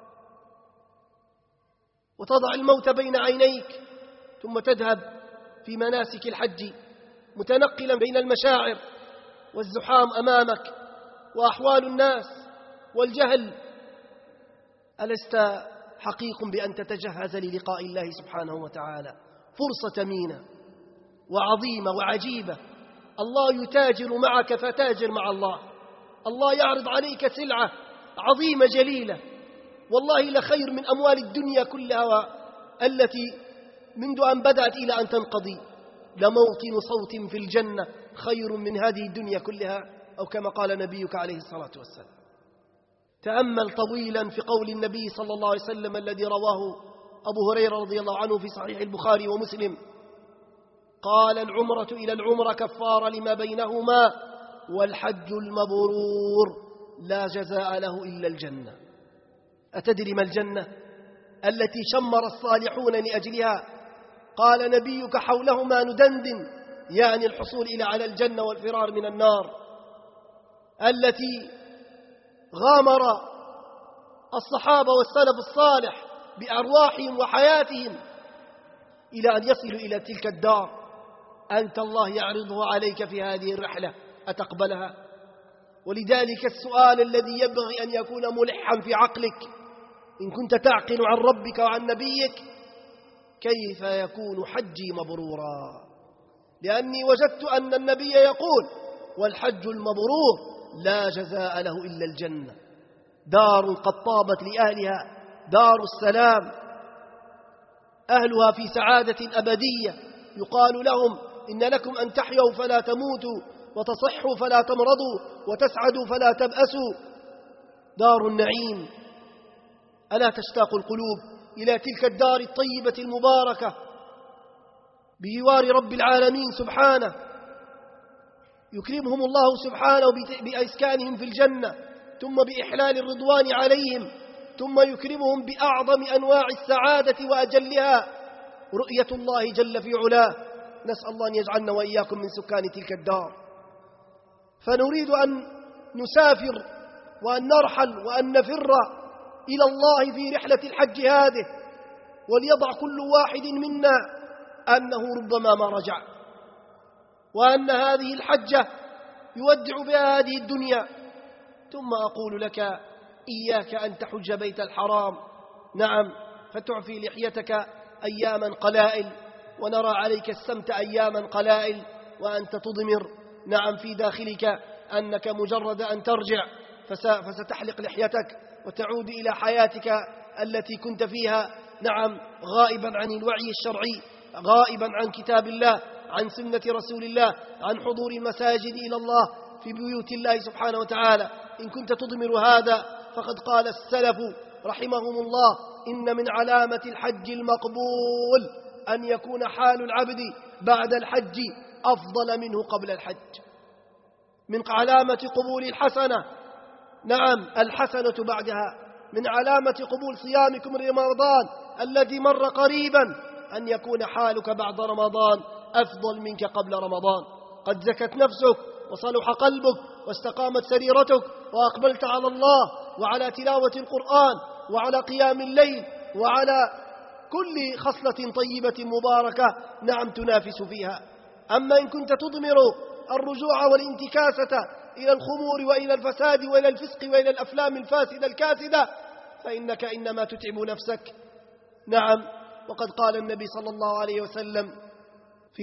S7: وتضع الموت بين عينيك ثم تذهب في مناسك الحج متنقلا بين المشاعر والزحام أمامك وأحوال الناس والجهل؟ ألست حقيق بأن تتجهز للقاء الله سبحانه وتعالى؟ فرصة ثمينة وعظيمة وعجيبة. الله يتاجر معك فتاجر مع الله. الله يعرض عليك سلعة عظيمة جليلة والله لخير من أموال الدنيا كلها التي منذ أن بدأت إلى أن تنقضي. لموطن صوت في الجنة خير من هذه الدنيا كلها، أو كما قال نبيك عليه الصلاة والسلام. تأمل طويلا في قول النبي صلى الله عليه وسلم الذي رواه أبو هريرة رضي الله عنه في صحيح البخاري ومسلم، قال: العمرة إلى العمرة كفارة لما بينهما، والحج المبرور لا جزاء له إلا الجنة. أتدري ما الجنة التي شمر الصالحون لأجلها؟ قال نبيك: حولهما ندندن، يعني الحصول إلى على الجنة والفرار من النار، التي غامر الصحابة والسلف الصالح بأرواحهم وحياتهم إلى أن يصلوا إلى تلك الدار. أنت الله يعرضه عليك في هذه الرحلة، أتقبلها؟ ولذلك السؤال الذي ينبغي أن يكون ملحا في عقلك إن كنت تعقل عن ربك وعن نبيك: كيف يكون حجي مبرورا؟ لأني وجدت أن النبي يقول: والحج المبرور لا جزاء له إلا الجنة، دار قد طابت لأهلها، دار السلام، أهلها في سعادة أبدية. يقال لهم: إن لكم أن تحيوا فلا تموتوا، وتصحوا فلا تمرضوا، وتسعدوا فلا تبأسوا، دار النعيم. ألا تشتاق القلوب إلى تلك الدار الطيبة المباركة بجوار رب العالمين سبحانه؟ يكرمهم الله سبحانه بإسكانهم في الجنة، ثم بإحلال الرضوان عليهم، ثم يكرمهم بأعظم أنواع السعادة وأجلها رؤية الله جل في علاه. نسأل الله أن يجعلنا وإياكم من سكان تلك الدار. فنريد أن نسافر وأن نرحل وأن نفر إلى الله في رحلة الحج هذه، وليضع كل واحد منا أنه ربما ما رجع، وأن هذه الحجة يودع بها هذه الدنيا. ثم أقول لك إياك أن تحج بيت الحرام، نعم، فتعفي لحيتك أياما قلائل ونرى عليك السمت أياما قلائل، وأنت تضمر نعم في داخلك أنك مجرد أن ترجع فستحلق لحيتك وتعود إلى حياتك التي كنت فيها، نعم، غائبا عن الوعي الشرعي، غائبا عن كتاب الله، عن سنة رسول الله، عن حضور المساجد إلى الله في بيوت الله سبحانه وتعالى. إن كنت تضمر هذا فقد قال السلف رحمهم الله: إن من علامة الحج المقبول أن يكون حال العبد بعد الحج أفضل منه قبل الحج. من علامة قبول الحسنة، نعم، الحسنة بعدها. من علامة قبول صيامكم رمضان الذي مر قريبا أن يكون حالك بعد رمضان أفضل منك قبل رمضان. قد زكت نفسك وصلح قلبك واستقامت سريرتك وأقبلت على الله وعلى تلاوة القرآن وعلى قيام الليل وعلى كل خصلة طيبة مباركة، نعم، تنافس فيها. أما إن كنت تضمر الرجوع والانتكاسة إلى الخمور وإلى الفساد وإلى الفسق وإلى الأفلام الفاسدة الكاسدة فإنك إنما تتعب نفسك. نعم، وقد قال النبي صلى الله عليه وسلم في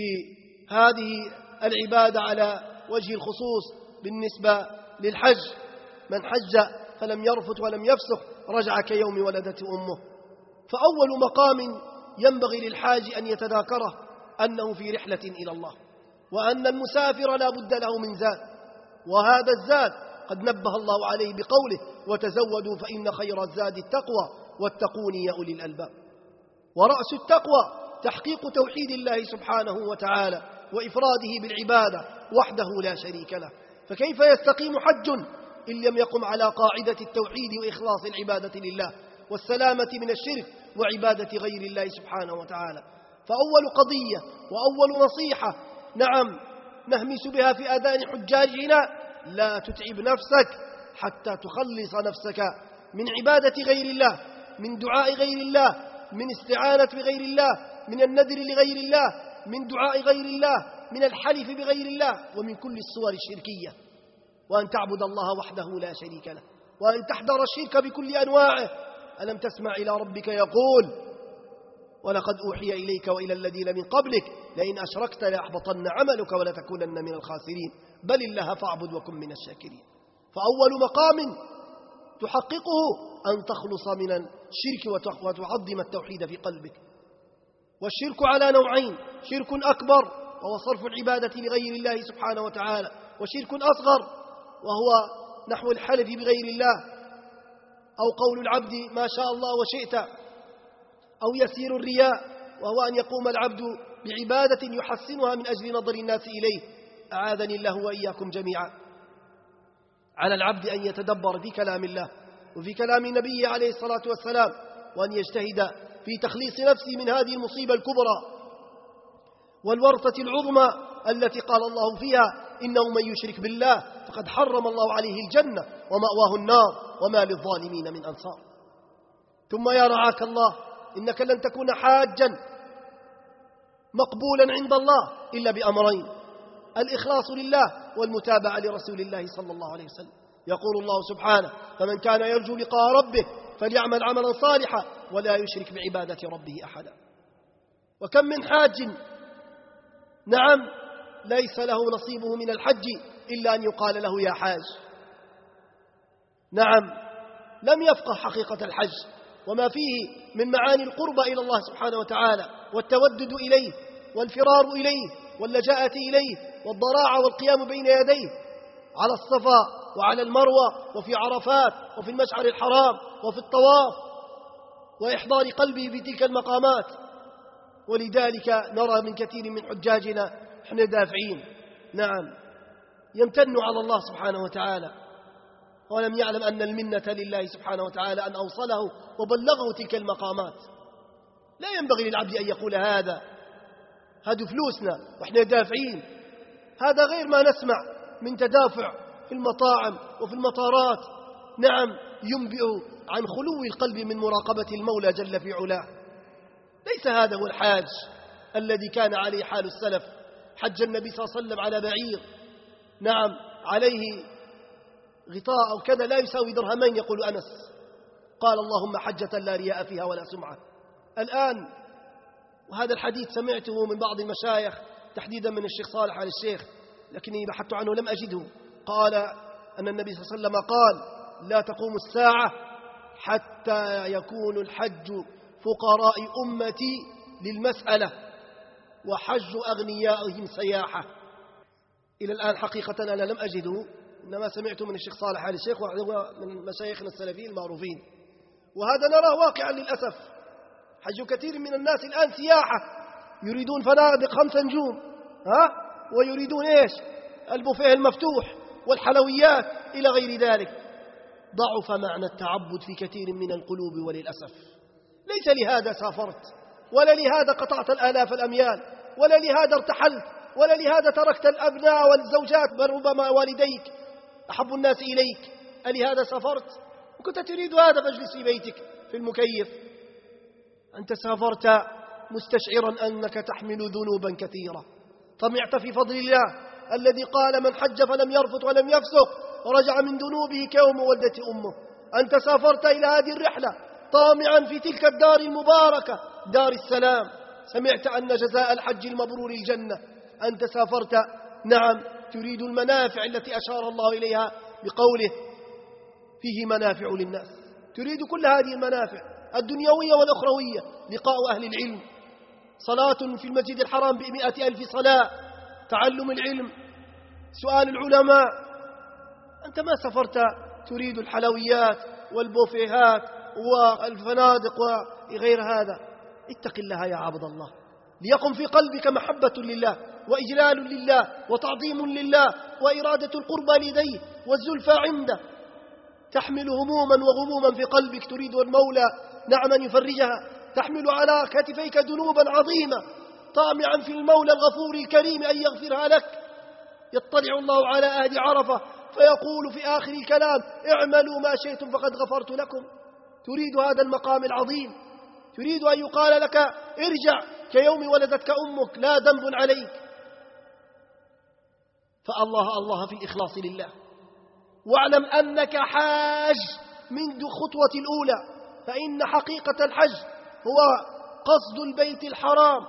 S7: هذه العبادة على وجه الخصوص بالنسبة للحج: من حج فلم يرفث ولم يفسق رجع كيوم ولدته أمه. فأول مقام ينبغي للحاج أن يتذاكره أنه في رحلة إلى الله، وأن المسافر لا بد له من زاد، وهذا الزاد قد نبه الله عليه بقوله: وتزودوا فإن خير الزاد التقوى واتقون يا أولي الألباب. ورأس التقوى تحقيق توحيد الله سبحانه وتعالى وإفراده بالعبادة وحده لا شريك له. فكيف يستقيم حج إن لم يقم على قاعدة التوحيد وإخلاص العبادة لله والسلامة من الشرك وعبادة غير الله سبحانه وتعالى؟ فأول قضية وأول نصيحة، نعم، نهمس بها في آذان حجاجنا: لا تتعب نفسك حتى تخلص نفسك من عبادة غير الله، من دعاء غير الله، من استعانة بغير الله، من النذر لغير الله، من دعاء غير الله، من الحلف بغير الله، ومن كل الصور الشركية. وأن تعبد الله وحده لا شريك له، وأن تحذر الشرك بكل أنواعه. ألم تسمع إلى ربك يقول: ولقد أوحي إليك وإلى الذين من قبلك لئن أشركت ليحبطن عملك ولتكونن من الخاسرين بل الله فاعبد وكن من الشاكرين. فأول مقام تحققه أن تخلص من الشرك وتعظم التوحيد في قلبك. والشرك على نوعين: شرك أكبر وهو صرف العبادة لغير الله سبحانه وتعالى، وشرك أصغر وهو نحو الحلف بغير الله، أو قول العبد ما شاء الله وشئت، أو يسير الرياء وهو أن يقوم العبد بعبادة يحسنها من أجل نظر الناس إليه. أعاذني الله وإياكم جميعا. على العبد أن يتدبر في كلام الله وفي كلام نبيه عليه الصلاة والسلام، وأن يجتهد في تخليص نفسه من هذه المصيبة الكبرى والورطة العظمى التي قال الله فيها: إنه من يشرك بالله فقد حرم الله عليه الجنة ومأواه النار وما للظالمين من أنصار. ثم يا رعاك الله، إنك لن تكون حاجا مقبولا عند الله إلا بأمرين: الإخلاص لله والمتابعة لرسول الله صلى الله عليه وسلم. يقول الله سبحانه: فمن كان يرجو لقاء ربه فليعمل عملا صالحا ولا يشرك بعبادة ربه أحدا. وكم من حاج، نعم، ليس له نصيبه من الحج إلا أن يقال له يا حاج. نعم، لم يفقه حقيقة الحج وما فيه من معاني القربة إلى الله سبحانه وتعالى، والتودد إليه، والفرار إليه، واللجاءة إليه، والضراعة والقيام بين يديه على الصفا وعلى المروة وفي عرفات وفي المشعر الحرام وفي الطواف، وإحضار قلبه في تلك المقامات. ولذلك نرى من كثير من حجاجنا احنا دافعين، نعم، يمتن على الله سبحانه وتعالى ولم يعلم أن المنة لله سبحانه وتعالى أن أوصله وبلغه تلك المقامات. لا ينبغي للعبد أن يقول هذا فلوسنا وإحنا دافعين. هذا غير ما نسمع من تدافع في المطاعم وفي المطارات، نعم، ينبئ عن خلو القلب من مراقبة المولى جل في علاه. ليس هذا هو الحاج الذي كان عليه حال السلف. حج النبي صلى الله عليه وسلم على بعير، نعم، عليه غطاء أو كذا لا يساوي درهمين، يقول أنس، قال اللهم حجة لا رياء فيها ولا سمعة. الآن، وهذا الحديث سمعته من بعض المشايخ تحديدا من الشيخ صالح آل الشيخ، لكني بحثت عنه لم أجده، قال أن النبي صلى الله عليه وسلم قال لا تقوم الساعة حتى يكون الحج فقراء أمتي للمسألة وحج أغنيائهم سياحة. إلى الآن حقيقة أنا لم أجده، إنما سمعته من الشيخ صالح آل الشيخ وهو من مشايخنا السلفيين المعروفين، وهذا نراه واقعا للأسف. حج كثير من الناس الآن سياحة، يريدون فنادق 5 نجوم، ويريدون إيش؟ البوفيه المفتوح والحلويات إلى غير ذلك. ضعف معنى التعبد في كثير من القلوب وللأسف. ليس لهذا سافرت، ولا لهذا قطعت الآلاف الأميال، ولا لهذا ارتحلت، ولا لهذا تركت الأبناء والزوجات، بل ربما والديك أحب الناس إليك. ألهذا سافرت؟ وكنت تريد هذا فاجلس في بيتك في المكيف. أنت سافرت مستشعرا أنك تحمل ذنوبا كثيرة، طمعت في فضل الله الذي قال من حج فلم يرفث ولم يفسق ورجع من ذنوبه كيوم ولدت أمه. أنت سافرت إلى هذه الرحلة طامعا في تلك الدار المباركة، دار السلام، سمعت أن جزاء الحج المبرور الجنة. أنت سافرت، نعم، تريد المنافع التي أشار الله إليها بقوله فيه منافع للناس، تريد كل هذه المنافع الدنيوية والأخروية، لقاء أهل العلم، صلاة في المسجد الحرام ب100,000 صلاة، تعلم العلم، سؤال العلماء. أنت ما سافرت تريد الحلويات والبوفيهات والفنادق وغير هذا. اتق الله يا عبد الله، ليقم في قلبك محبة لله وإجلال لله وتعظيم لله وإرادة القربى لديه والزلفى عنده. تحمل هموما وغموما في قلبك تريد المولى، نعم، أن يفرجها. تحمل على كتفيك ذنوبا عظيمة طامعا في المولى الغفور الكريم أن يغفرها لك. يطلع الله على أهل عرفة فيقول في آخر الكلام اعملوا ما شئتم فقد غفرت لكم. تريد هذا المقام العظيم، تريد أن يقال لك ارجع كيوم ولدتك أمك، لا ذنب عليك. فالله الله في الإخلاص لله، واعلم أنك حاج منذ خطوة الأولى، فإن حقيقة الحج هو قصد البيت الحرام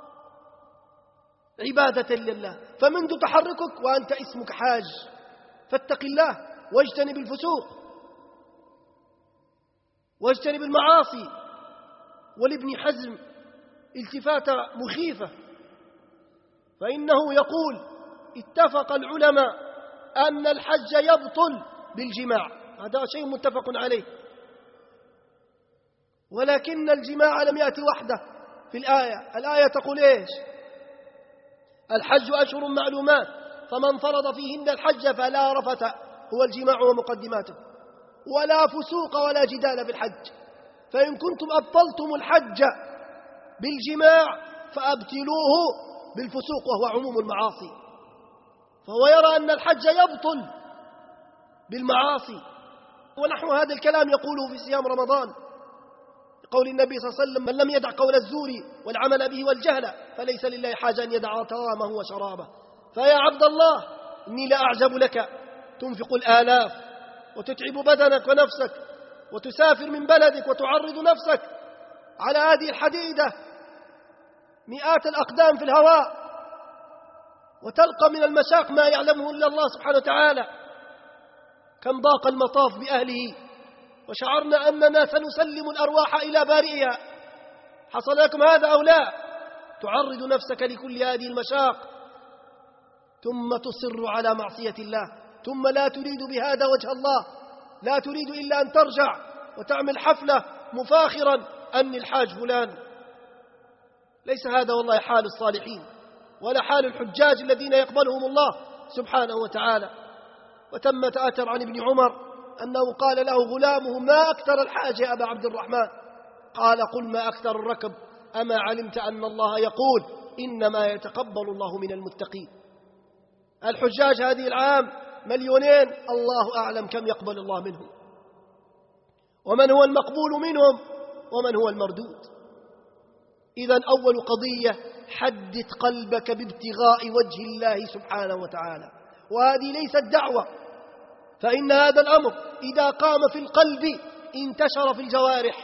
S7: عبادة لله. فمنذ تحركك وأنت اسمك حاج، فاتق الله واجتنب الفسوق واجتنب المعاصي. ولابن حزم التفاتة مخيفة، فإنه يقول اتفق العلماء أن الحج يبطل بالجماع، هذا شيء متفق عليه، ولكن الجماع لم يأتي وحده في الآية تقول إيش؟ الحج أشهر معلومات فمن فرض فيهن الحج فلا رفث، هو الجماع ومقدماته، ولا فسوق ولا جدال في الحج. فإن كنتم أبطلتم الحج بالجماع فأبتلوه بالفسوق وهو عموم المعاصي. فهو يرى أن الحج يبطل بالمعاصي، ونحو هذا الكلام يقوله في صيام رمضان، قول النبي صلى الله عليه وسلم من لم يدع قول الزور والعمل به والجهل فليس لله حاجة أن يدع طعامه وشرابه. فيا عبد الله إني لأعجب لك، تنفق الآلاف وتتعب بدنك ونفسك وتسافر من بلدك وتعرض نفسك على هذه الحديدة 100 الأقدام في الهواء، وتلقى من المشاق ما يعلمه إلا الله سبحانه وتعالى. كم ضاق المطاف بأهله وشعرنا أننا سنسلم الأرواح إلى بارئها. حصل لكم هذا أو لا؟ تعرض نفسك لكل هذه المشاق ثم تصر على معصية الله، ثم لا تريد بهذا وجه الله، لا تريد إلا أن ترجع وتعمل حفلة مفاخرا أني الحاج فلان. ليس هذا والله حال الصالحين ولا حال الحجاج الذين يقبلهم الله سبحانه وتعالى. وتم تأثر عن ابن عمر أنه قال له غلامه ما أكثر الحاج يا أبا عبد الرحمن؟ قال قل ما أكثر الركب، أما علمت أن الله يقول إنما يتقبل الله من المتقين. الحجاج هذه العام 2,000,000، الله أعلم كم يقبل الله منهم، ومن هو المقبول منهم ومن هو المردود. إذن أول قضية حدث قلبك بابتغاء وجه الله سبحانه وتعالى. وهذه ليست دعوة، فإن هذا الأمر إذا قام في القلب انتشر في الجوارح.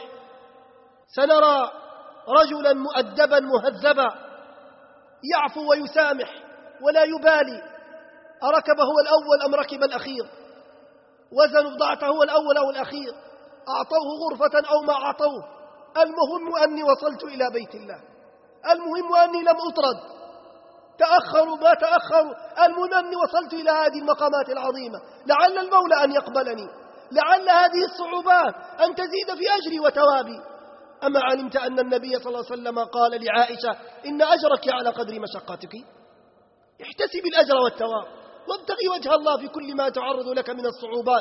S7: سنرى رجلا مؤدبا مهذبا يعفو ويسامح ولا يبالي أركب هو الأول أم ركب الأخير، وزن بضاعته هو الأول أو الأخير، أعطوه غرفة أو ما أعطوه، المهم أني وصلت إلى بيت الله، المهم أني لم أطرد، تأخروا ما تأخروا، المهم أني وصلت إلى هذه المقامات العظيمة، لعل المولى أن يقبلني، لعل هذه الصعوبات أن تزيد في أجري وتوابي. أما علمت أن النبي صلى الله عليه وسلم قال لعائشة إن أجرك على قدر مشقتك؟ احتسب الأجر والثواب وابتغي وجه الله في كل ما تعرض لك من الصعوبات.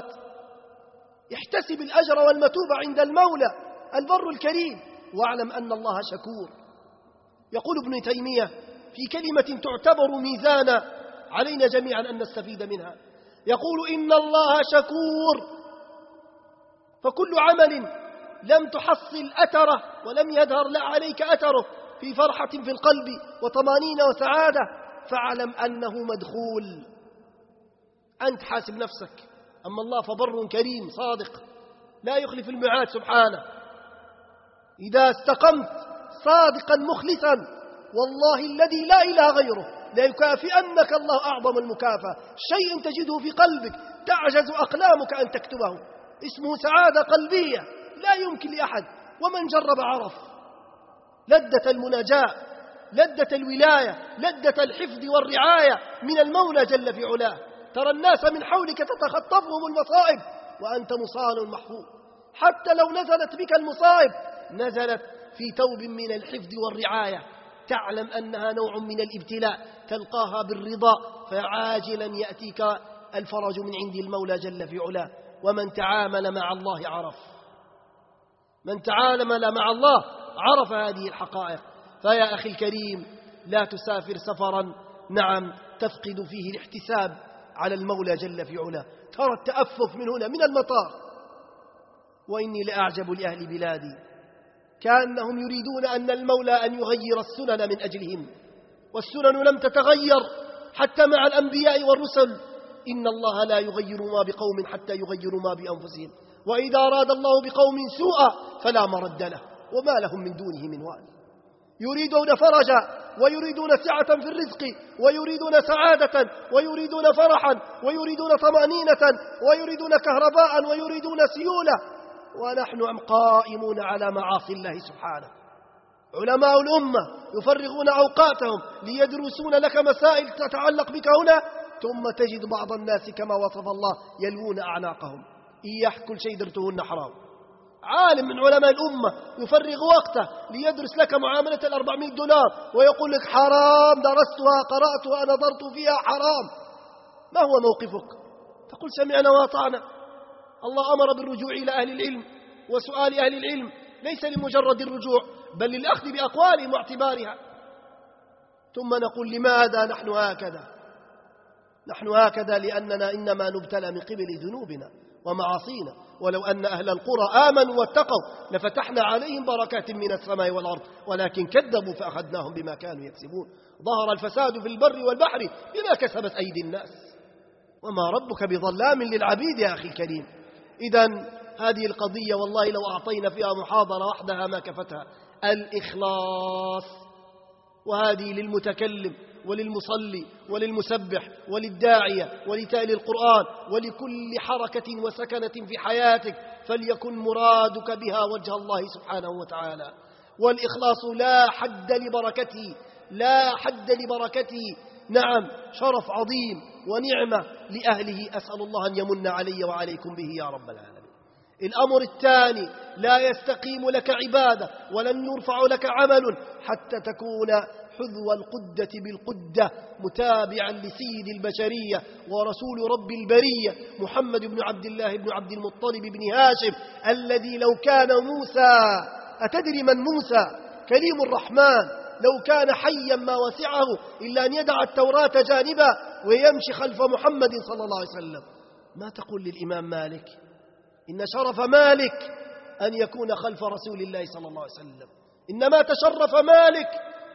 S7: احتسب الأجر والمثوبة عند المولى البر الكريم، واعلم أن الله شكور. يقول ابن تيمية في كلمة تعتبر ميزانا علينا جميعا أن نستفيد منها، يقول إن الله شكور، فكل عمل لم تحصل أثره ولم يظهر لا عليك أثره في فرحة في القلب وطمانينة وسعادة فاعلم أنه مدخول. أنت حاسب نفسك، أما الله فبر كريم صادق لا يخلف الميعاد سبحانه. إذا استقمت صادقا مخلصا والله الذي لا إله غيره ليكافئنك الله أعظم المكافأة. شيء تجده في قلبك تعجز أقلامك أن تكتبه، اسمه سعادة قلبية لا يمكن لأحد، ومن جرب عرف لذة المناجاة، لذة الولاية، لذة الحفظ والرعاية من المولى جل في علاه. ترى الناس من حولك تتخطفهم المصائب وأنت مصان محفوظ، حتى لو نزلت بك المصائب نزلت في ثوب من الحفظ والرعاية، تعلم أنها نوع من الابتلاء تلقاها بالرضا، فعاجلا يأتيك الفرج من عند المولى جل في علاه. ومن تعامل مع الله عرف، من تعامل مع الله عرف هذه الحقائق. فيا أخي الكريم لا تسافر سفرا نعم تفقد فيه الاحتساب على المولى جل في علاه. ترى التأفف من هنا من المطار، وإني لأعجب لأهل بلادي كأنهم يريدون أن المولى أن يغير السنن من أجلهم، والسنن لم تتغير حتى مع الأنبياء والرسل. إن الله لا يغير ما بقوم حتى يغيروا ما بأنفسهم، وإذا أراد الله بقوم سوءا فلا مرد له وما لهم من دونه من وال. يريدون فرجا ويريدون سعة في الرزق ويريدون سعادة ويريدون فرحا ويريدون طمأنينة ويريدون كهرباء ويريدون سيولة، ونحن قائمون على معاصي الله سبحانه. علماء الأمة يفرغون أوقاتهم ليدرسون لك مسائل تتعلق بك هنا، ثم تجد بعض الناس كما وصف الله يلوون أعناقهم. إياه كل شيء درتهن حرام. عالم من علماء الأمة يفرغ وقته ليدرس لك معاملة $400 ويقول لك حرام، درستها قرأتها نظرت فيها حرام. ما هو موقفك؟ تقول سمعنا وأطعنا. الله أمر بالرجوع إلى أهل العلم وسؤال أهل العلم، ليس لمجرد الرجوع بل للأخذ بأقوالهم واعتبارها. ثم نقول لماذا نحن هكذا؟ نحن هكذا لأننا إنما نبتلى من قبل ذنوبنا ومعاصينا، ولو أن أهل القرى آمنوا واتقوا لفتحنا عليهم بركات من السماء والأرض ولكن كذبوا فأخذناهم بما كانوا يكسبون. ظهر الفساد في البر والبحر بما كسبت أيدي الناس وما ربك بظلام للعبيد يا أخي الكريم. إذن هذه القضية والله لو أعطينا فيها محاضرة وحدها ما كفتها. الإخلاص، وهذه للمتكلم وللمصلي وللمسبح وللداعية ولتالي القرآن ولكل حركة وسكنة في حياتك، فليكن مرادك بها وجه الله سبحانه وتعالى. والإخلاص لا حد لبركته، لا حد لبركته، نعم شرف عظيم ونعمة لأهله، أسأل الله أن يمن علي وعليكم به يا رب العالمين. الأمر الثاني، لا يستقيم لك عبادة ولن يرفع لك عمل حتى تكون حذو القدة بالقدة متابعا لسيد البشرية ورسول رب البرية محمد بن عبد الله بن عبد المطلب بن هاشم، الذي لو كان موسى، أتدري من موسى؟ كريم الرحمن، لو كان حيا ما وسعه إلا أن يدع التوراة جانبا ويمشي خلف محمد صلى الله عليه وسلم. ما تقول للإمام مالك؟ إن شرف مالك أن يكون خلف رسول الله صلى الله عليه وسلم، إنما تشرف مالك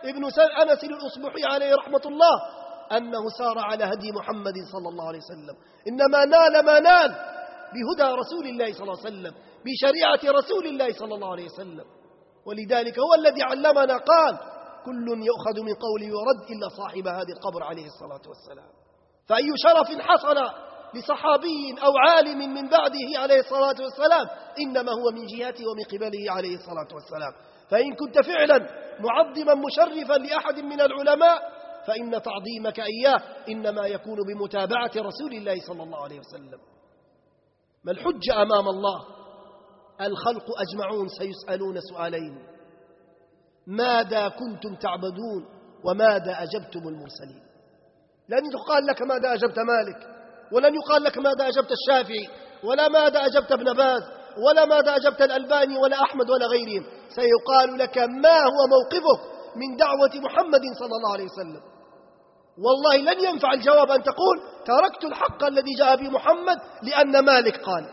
S7: ابن أنس الأصبحي عليه رحمة الله أنه سار على هدي محمد صلى الله عليه وسلم، إنما نال ما نال بهدى رسول الله صلى الله عليه وسلم، بشريعة رسول الله صلى الله عليه وسلم. ولذلك هو الذي علمنا قال: كل يؤخذ من قوله ورد إلا صاحب هذه القبر عليه الصلاة والسلام. فأي شرف حصل لصحابي أو عالم من بعده عليه الصلاة والسلام إنما هو من جهته ومن قبله عليه الصلاة والسلام. فإن كنت فعلا معظما مشرفا لأحد من العلماء فإن تعظيمك إياه إنما يكون بمتابعة رسول الله صلى الله عليه وسلم. ما الحجة أمام الله؟ الخلق أجمعون سيسألون سؤالين: ماذا كنتم تعبدون وماذا أجبتم المرسلين؟ لن يقال لك ماذا أجبت مالك، ولن يقال لك ماذا أجبت الشافعي، ولا ماذا أجبت ابن باز، ولا ماذا أجبت الألباني ولا أحمد ولا غيرهم. سيقال لك ما هو موقفك من دعوة محمد صلى الله عليه وسلم. والله لن ينفع الجواب أن تقول تركت الحق الذي جاء به محمد لأن مالك قال.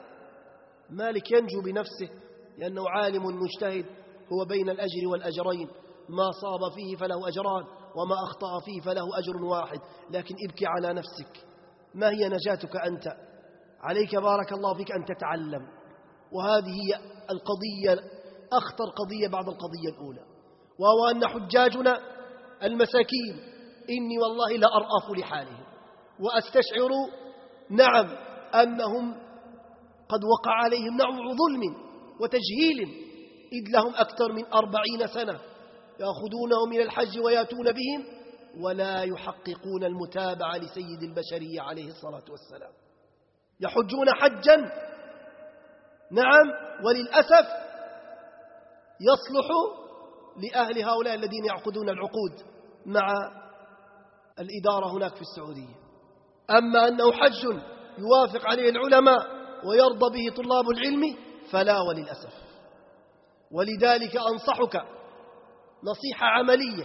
S7: مالك ينجو بنفسه لأنه عالم مجتهد، هو بين الأجر والأجرين، ما صاب فيه فله أجران وما أخطأ فيه فله أجر واحد. لكن ابكي على نفسك، ما هي نجاتك أنت؟ عليك بارك الله فيك أن تتعلم، وهذه هي القضية، أخطر قضية بعد القضية الأولى، وهو أن حجاجنا المساكين إني والله لا أرأف لحالهم، وأستشعر نعم أنهم قد وقع عليهم نوع ظلم وتجهيل، إذ لهم أكثر من 40 سنة يأخذونهم من الحج ويأتون بهم ولا يحققون المتابعة لسيد البشرية عليه الصلاة والسلام. يحجون حجا نعم، وللأسف يصلح لأهل هؤلاء الذين يعقدون العقود مع الإدارة هناك في السعودية. أما أنه حج يوافق عليه العلماء ويرضى به طلاب العلم فلا وللأسف. ولذلك أنصحك نصيحة عملية،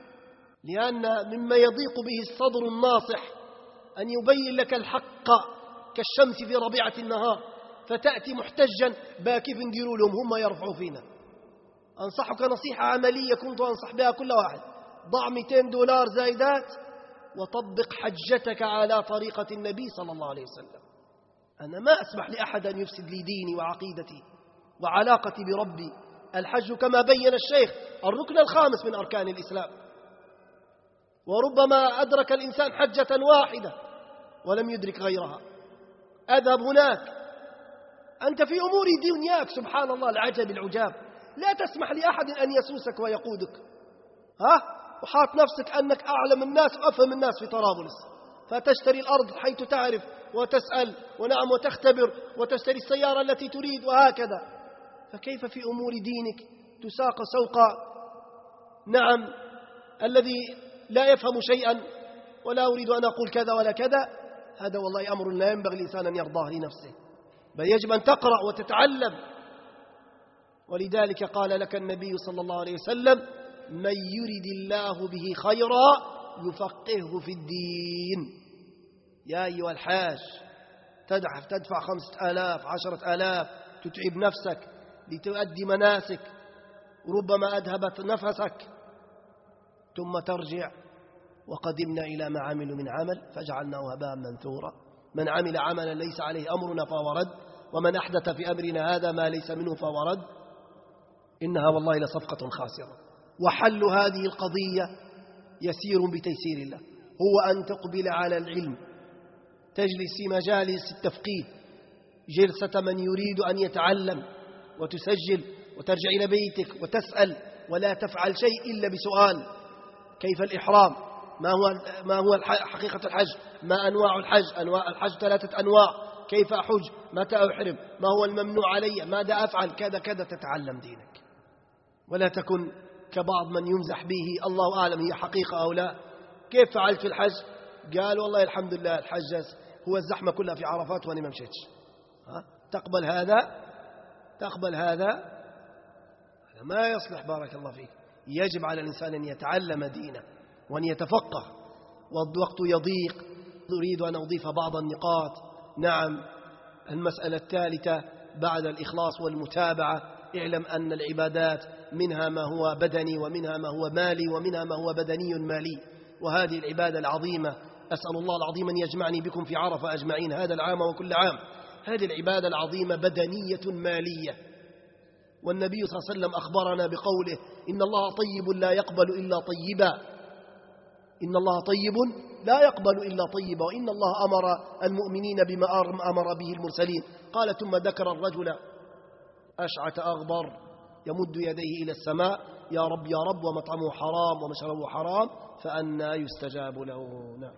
S7: لأن مما يضيق به الصدر الناصح أن يبين لك الحق كالشمس في ربيعة النهار فتأتي محتجا باكف نديروا لهم هم يرفعوا فينا. أنصحك نصيحة عملية كنت أنصح بها كل واحد: ضع $200 زائدات وطبق حجتك على طريقة النبي صلى الله عليه وسلم. أنا ما أسمح لأحد أن يفسد لي ديني وعقيدتي وعلاقتي بربي. الحج كما بين الشيخ الركن الخامس من أركان الإسلام، وربما أدرك الإنسان حجة واحدة ولم يدرك غيرها. أذهب هناك، أنت في أمور دنياك سبحان الله العجب العجاب، لا تسمح لأحد أن يسوسك ويقودك، وحاط نفسك أنك أعلم الناس وأفهم الناس في طرابلس، فتشتري الأرض حيث تعرف وتسأل ونعم وتختبر وتشتري السيارة التي تريد وهكذا. فكيف في أمور دينك تساق سوق نعم الذي لا يفهم شيئا؟ ولا أريد أن أقول كذا ولا كذا، هذا والله أمر لا ينبغي الإنسان أن يرضاه لنفسه، بل يجب أن تقرأ وتتعلم. ولذلك قال لك النبي صلى الله عليه وسلم: من يرد الله به خيرا يفقهه في الدين. يا أيها الحاج تدفع 5,000 10,000 تتعب نفسك لتؤدي مناسك، وربما أذهبت نفسك، ثم ترجع: وقدمنا إلى ما عملوا من عمل فجعلناه هباء منثورا. من عمل عملا ليس عليه أمرنا فهو رد، ومن أحدث في أمرنا هذا ما ليس منه فهو رد. إنها والله لصفقة خاسرة. وحل هذه القضية يسير بتيسير الله، هو أن تقبل على العلم، تجلس في مجالس التفقيه جلسة من يريد أن يتعلم، وتسجل وترجع إلى بيتك وتسأل، ولا تفعل شيء إلا بسؤال: كيف الإحرام؟ ما هو حقيقة الحج؟ ما أنواع الحج؟ أنواع الحج 3 أنواع. كيف أحج؟ متى أحرم؟ ما هو الممنوع علي؟ ماذا أفعل؟ كذا كذا. تتعلم دينك، ولا تكن كبعض من يمزح به، الله أعلم هي حقيقة أو لا. كيف فعلت في الحج؟ قال والله الحمد لله الحج هو الزحمة كلها في عرفات وأنا ما مشيتش. تقبل هذا؟ تقبل هذا ما يصلح. بارك الله فيك. يجب على الإنسان أن يتعلم دينه وأن يتفقه، والوقت يضيق. أريد أن أضيف بعض النقاط. نعم، المسألة الثالثة بعد الإخلاص والمتابعة اعلم أن العبادات منها ما هو بدني ومنها ما هو مالي ومنها ما هو بدني مالي. وهذه العبادة العظيمة أسأل الله العظيم أن يجمعني بكم في عرفة أجمعين هذا العام وكل عام. هذه العبادة العظيمة بدنية مالية، والنبي صلى الله عليه وسلم أخبرنا بقوله إن الله طيب لا يقبل إلا طيبا، إن الله طيب لا يقبل إلا طيبا، وإن الله أمر المؤمنين بما أمر به المرسلين. قال ثم ذكر الرجل أشعث أغبر يمد يديه إلى السماء يا رب يا رب ومطعمه حرام ومشربه حرام فأنى يستجاب له. نعم.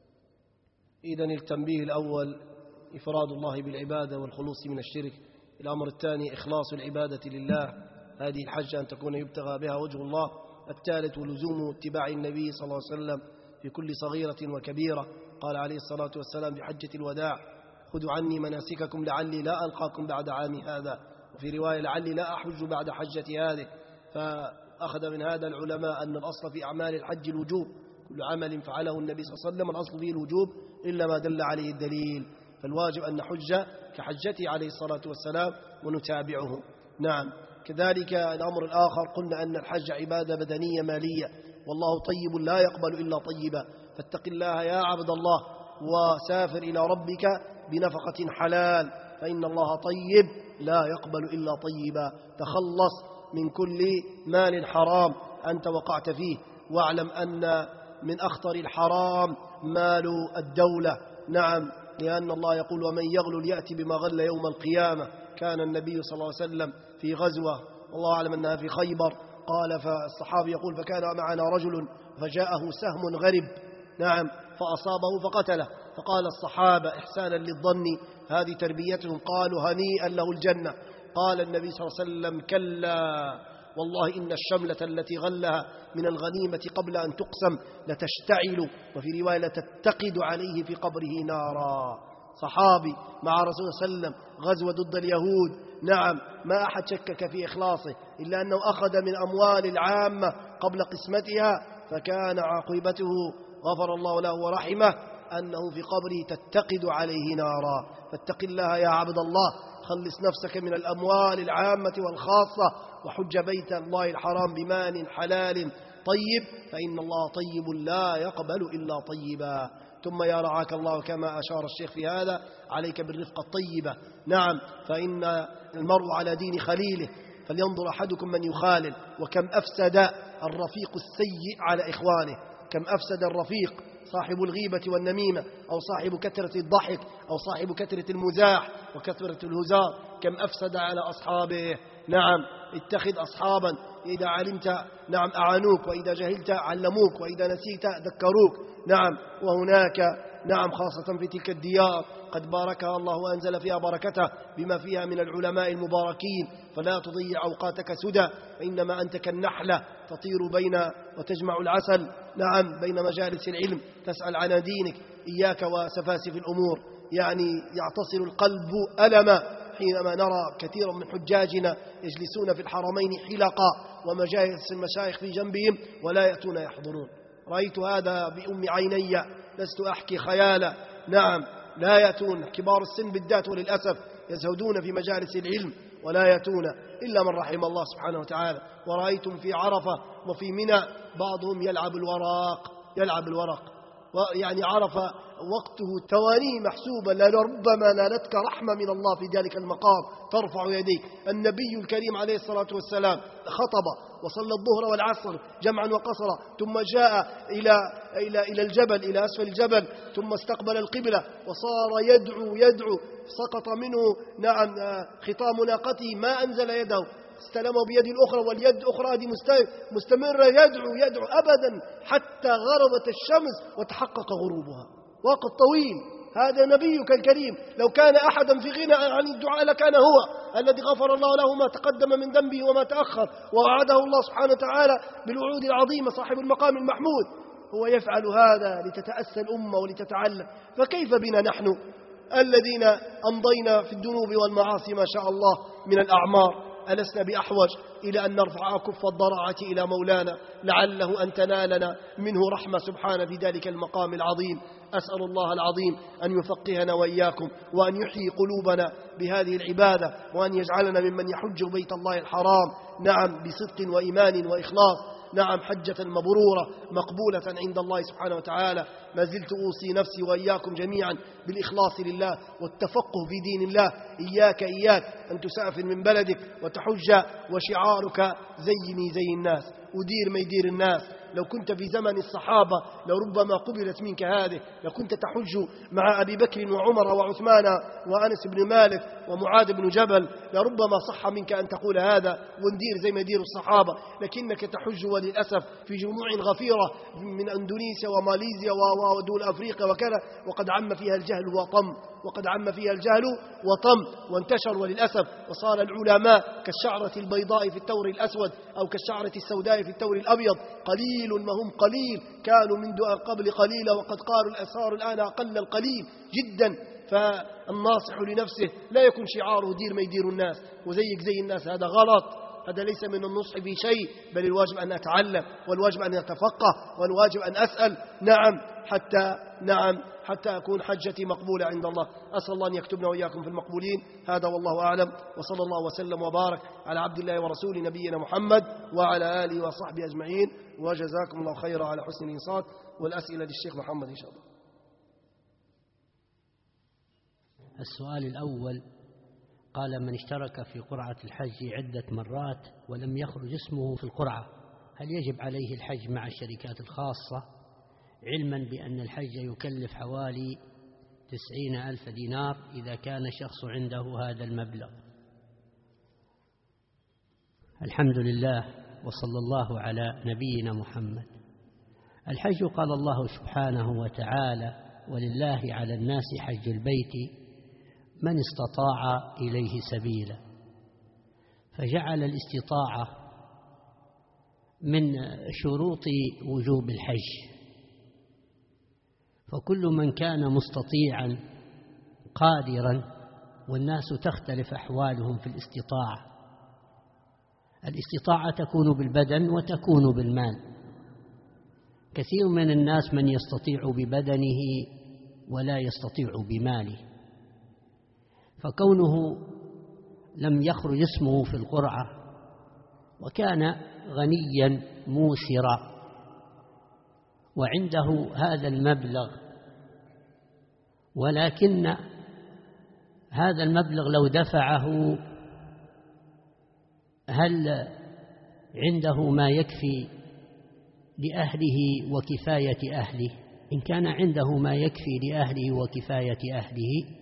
S7: إذن التنبيه الأول إفراد الله بالعبادة والخلوص من الشرك. الأمر الثاني إخلاص العبادة لله، هذه الحجة أن تكون يبتغى بها وجه الله. الثالث لزوم اتباع النبي صلى الله عليه وسلم في كل صغيرة وكبيرة. قال عليه الصلاة والسلام في حجة الوداع خذوا عني مناسككم لعلي لا ألقاكم بعد عامي هذا، وفي رواية لعلي لا أحج بعد حجتي هذه. فأخذ من هذا العلماء أن الأصل في أعمال الحج الوجوب، كل عمل فعله النبي صلى الله عليه وسلم الأصل فيه الوجوب إلا ما دل عليه الدليل، فالواجب أن نحج كحجته عليه الصلاة والسلام ونتابعه. نعم. كذلك الأمر الآخر قلنا أن الحج عبادة بدنية مالية، والله طيب لا يقبل إلا طيبا، فاتق الله يا عبد الله وسافر إلى ربك بنفقة حلال، فإن الله طيب لا يقبل إلا طيبا. تخلص من كل مال حرام أنت وقعت فيه، واعلم أن من أخطر الحرام مال الدولة. نعم، لأن الله يقول ومن يغلل يأتي بما غل يوم القيامة. كان النبي صلى الله عليه وسلم في غزوة والله أعلم أنها في خيبر، قال فالصحابي يقول فكان معنا رجل فجاءه سهم غرب، نعم، فأصابه فقتله، فقال الصحابة إحسانا للظن هذه تربيتهم، قالوا هنيئا له الجنة. قال النبي صلى الله عليه وسلم كلا والله إن الشملة التي غلها من الغنيمة قبل أن تقسم لتشتعل، وفي رواية لتتقد عليه في قبره نارا. صحابي مع رسول الله صلى الله عليه وسلم غزوة ضد اليهود، نعم، ما أحد شكك في إخلاصه إلا أنه أخذ من أموال العامة قبل قسمتها، فكان عاقبته غفر الله له ورحمه أنه في قبره تتقد عليه نارا. فاتق الله يا عبد الله، خلص نفسك من الأموال العامة والخاصة، وحج بيت الله الحرام بمال حلال طيب، فإن الله طيب لا يقبل إلا طيبا. ثم يا رعاك الله كما أشار الشيخ في هذا عليك بالرفقة الطيبة. نعم، فإن المرء على دين خليله، فلينظر أحدكم من يخالل. وكم أفسد الرفيق السيء على إخوانه، كم أفسد الرفيق صاحب الغيبة والنميمة، أو صاحب كثرة الضحك، أو صاحب كثرة المزاح وكثرة الهزار، كم أفسد على أصحابه. نعم، اتخذ أصحابا إذا علمت نعم أعانوك، وإذا جهلت علموك، وإذا نسيت ذكروك. نعم، وهناك نعم خاصة في تلك الديار قد باركها الله وأنزل فيها بركته بما فيها من العلماء المباركين، فلا تضيع أوقاتك سدى، فإنما أنت كالنحلة تطير بين وتجمع العسل، نعم، بين مجالس العلم تسأل عن دينك. إياك وسفاسف الأمور، يعني يعتصر القلب ألما حينما نرى كثيرا من حجاجنا يجلسون في الحرمين حلقا ومجالس المشايخ في جنبهم ولا يأتون يحضرون. رأيت هذا بأم عيني، لست أحكي خيالا. نعم، لا يأتون، كبار السن بالذات وللأسف يزهدون في مجالس العلم ولا يأتون إلا من رحم الله سبحانه وتعالى. ورأيتم في عرفة وفي منى بعضهم يلعب الورق، ويعني عرفة وقته توانيه محسوبة، لربما نالتك رحمة من الله في ذلك المقام ترفع يديك. النبي الكريم عليه الصلاة والسلام خطب وصلى الظهر والعصر جمعا وقصرا، ثم جاء إلى الجبل، إلى أسفل الجبل، ثم استقبل القبلة وصار يدعو، سقط منه نعم خطام ناقته، ما أنزل يده، استلمه بيد الأخرى، واليد الأخرى هذه مستمرة يدعو أبدا حتى غربت الشمس وتحقق غروبها. وقت طويل. هذا نبيك الكريم، لو كان أحدا في غنى عن الدعاء لكان هو الذي غفر الله له ما تقدم من ذنبه وما تأخر، ووعده الله سبحانه وتعالى بالوعود العظيمة صاحب المقام المحمود. هو يفعل هذا لتتأسى الأمة ولتتعلم، فكيف بنا نحن الذين أمضينا في الذنوب والمعاصي ما شاء الله من الأعمار؟ ألسنا بأحوج إلى أن نرفع كف الضراعة إلى مولانا لعله أن تنالنا منه رحمة سبحانه في ذلك المقام العظيم. أسأل الله العظيم أن يفقهنا وإياكم وأن يحيي قلوبنا بهذه العبادة وأن يجعلنا ممن يحج بيت الله الحرام نعم بصدق وإيمان وإخلاص نعم حجة مبرورة مقبولة عند الله سبحانه وتعالى. ما زلت أوصي نفسي وإياكم جميعا بالإخلاص لله والتفقه في دين الله. إياك أن تسافر من بلدك وتحج وشعارك زيني زي الناس ودير ما يدير الناس. لو كنت في زمن الصحابة لربما قبلت منك هذه، لكنت تحج مع أبي بكر وعمر وعثمان وأنس بن مالك ومعاذ بن جبل، لربما صح منك أن تقول هذا وندير زي ما يدير الصحابة، لكنك تحج وللأسف في جموع غفيرة من أندونيسيا وماليزيا ودول أفريقيا وكذا، وقد عم فيها الجهل وطم وانتشر وللأسف، وصار العلماء كالشعرة البيضاء في التور الأسود أو كالشعرة السوداء في التور الأبيض، قليل ما هم قليل، كانوا منذ قبل قليلا وقد قالوا الأسرار الآن أقل القليل جدا. فالناصح لنفسه لا يكون شعاره دير ما يدير الناس وزيك زي الناس، هذا غلط، هذا ليس من النصح في شيء، بل الواجب أن أتعلم والواجب أن أتفقه والواجب أن أسأل حتى أكون حجتي مقبولة عند الله. أسأل الله أن يكتبنا وإياكم في المقبولين. هذا والله أعلم، وصلى الله وسلم وبارك على عبد الله ورسوله نبينا محمد وعلى آله وصحبه أجمعين، وجزاكم الله خيرا على حسن الإنصات. والأسئلة للشيخ محمد إن شاء الله.
S4: السؤال الأول قال: من اشترك في قرعة الحج عدة مرات ولم يخرج اسمه في القرعة، هل يجب عليه الحج مع الشركات الخاصة، علما بأن الحج يكلف حوالي 90,000 دينار إذا كان الشخص عنده هذا المبلغ؟ الحمد لله وصلى الله على نبينا محمد. الحج قال الله سبحانه وتعالى: ولله على الناس حج البيت من استطاع إليه سبيلا، فجعل الاستطاعة من شروط وجوب الحج، فكل من كان مستطيعا قادرا، والناس تختلف أحوالهم في الاستطاعة تكون بالبدن وتكون بالمال. كثير من الناس من يستطيع ببدنه ولا يستطيع بماله، فكونه لم يخرج اسمه في القرعة وكان غنيا موسرا وعنده هذا المبلغ، ولكن هذا المبلغ لو دفعه هل عنده ما يكفي لأهله وكفاية أهله؟ إن كان عنده ما يكفي لأهله وكفاية أهله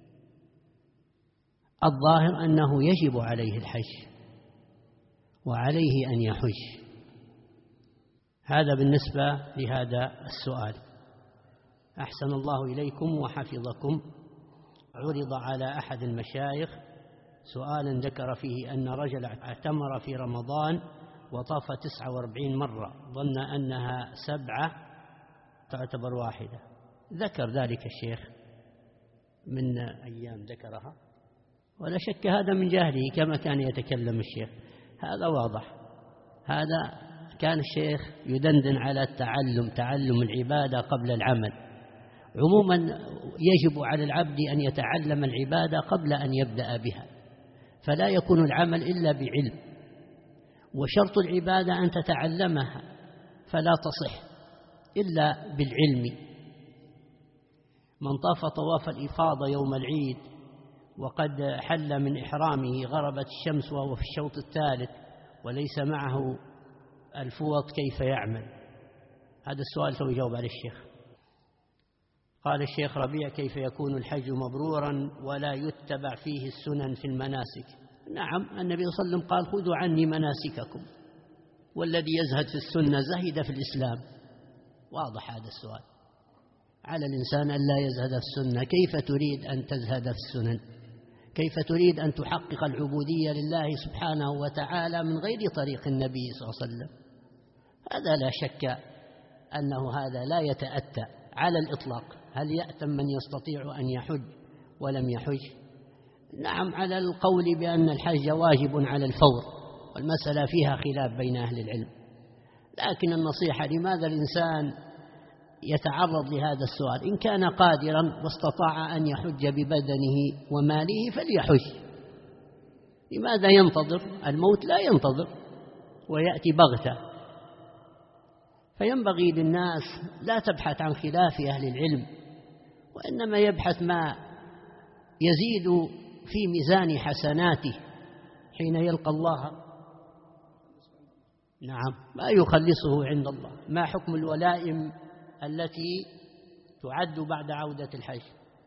S4: الظاهر أنه يجب عليه الحج وعليه أن يحج. هذا بالنسبة لهذا السؤال. أحسن الله إليكم وحفظكم. عرض على أحد المشايخ سؤالا ذكر فيه أن رجل اعتمر في رمضان وطاف 49 مرة، ظن أنها 7 تعتبر واحدة. ذكر ذلك الشيخ من أيام ذكرها، ولا شك هذا من جهله كما كان يتكلم الشيخ، هذا واضح. هذا كان الشيخ يدندن على تعلم العبادة قبل العمل. عموما يجب على العبد أن يتعلم العبادة قبل أن يبدأ بها، فلا يكون العمل إلا بعلم، وشرط العبادة أن تتعلمها، فلا تصح إلا بالعلم. من طاف طواف الإفاضة يوم العيد وقد حل من إحرامه غربت الشمس وهو في الشوط الثالث وليس معه الفوط، كيف يعمل؟ هذا السؤال سوف يجاوب عليه الشيخ. قال الشيخ ربيع: كيف يكون الحج مبرورا ولا يتبع فيه السنن في المناسك؟ نعم، النبي صلى الله عليه وسلم قال: خذوا عني مناسككم، والذي يزهد في السنة زهد في الإسلام. واضح هذا السؤال. على الإنسان أن لا يزهد في السنة، كيف تريد أن تزهد في السنن؟ كيف تريد أن تحقق العبودية لله سبحانه وتعالى من غير طريق النبي صلى الله عليه وسلم؟ هذا لا شك أنه هذا لا يتأتى على الإطلاق. هل يأتم من يستطيع أن يحج ولم يحج؟ نعم، على القول بأن الحج واجب على الفور، والمسألة فيها خلاف بين أهل العلم، لكن النصيحة لماذا الإنسان يتعرض لهذا السؤال؟ إن كان قادرا واستطاع أن يحج ببدنه وماله فليحج، لماذا ينتظر؟ الموت لا ينتظر ويأتي بغتة. فينبغي للناس لا تبحث عن خلاف أهل العلم، وإنما يبحث ما يزيد في ميزان حسناته حين يلقى الله، نعم، ما يخلصه عند الله. ما حكم الولائم التي تعد بعد عودة الحج؟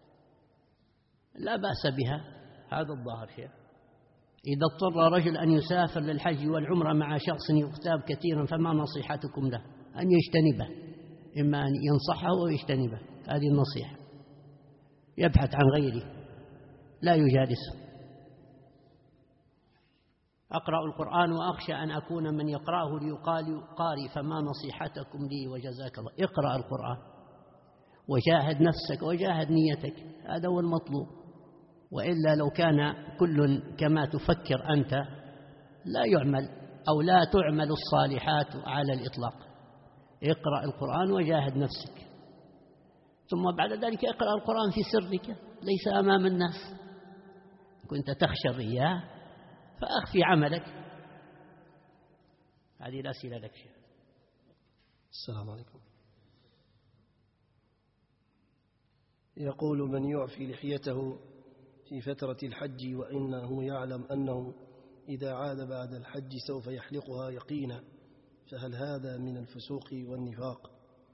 S4: لا بأس بها، هذا الظاهر شيء. إذا اضطر رجل أن يسافر للحج والعمرة مع شخص يغتاب كثيرا فما نصيحتكم له؟ أن يجتنبه، إما أن ينصحه أو يجتنبه، هذه النصيحة. يبحث عن غيره لا يجالسه. أقرأ القرآن وأخشى أن أكون من يقرأه ليقال قاري، فما نصيحتكم لي وجزاك الله؟ اقرأ القرآن وجاهد نفسك وجاهد نيتك، هذا هو المطلوب. وإلا لو كان كل كما تفكر أنت لا يعمل أو لا تعمل الصالحات على الإطلاق. اقرأ القرآن وجاهد نفسك، ثم بعد ذلك اقرأ القرآن في سرك ليس أمام الناس. كنت تخشى الرياء فأخفي عملك. هذه الأسئلة لك.
S7: السلام عليكم. يقول: من يعفي لحيته في فترة الحج وإنه يعلم أنه إذا عاد بعد الحج سوف يحلقها يقينا، فهل هذا من الفسوق والنفاق؟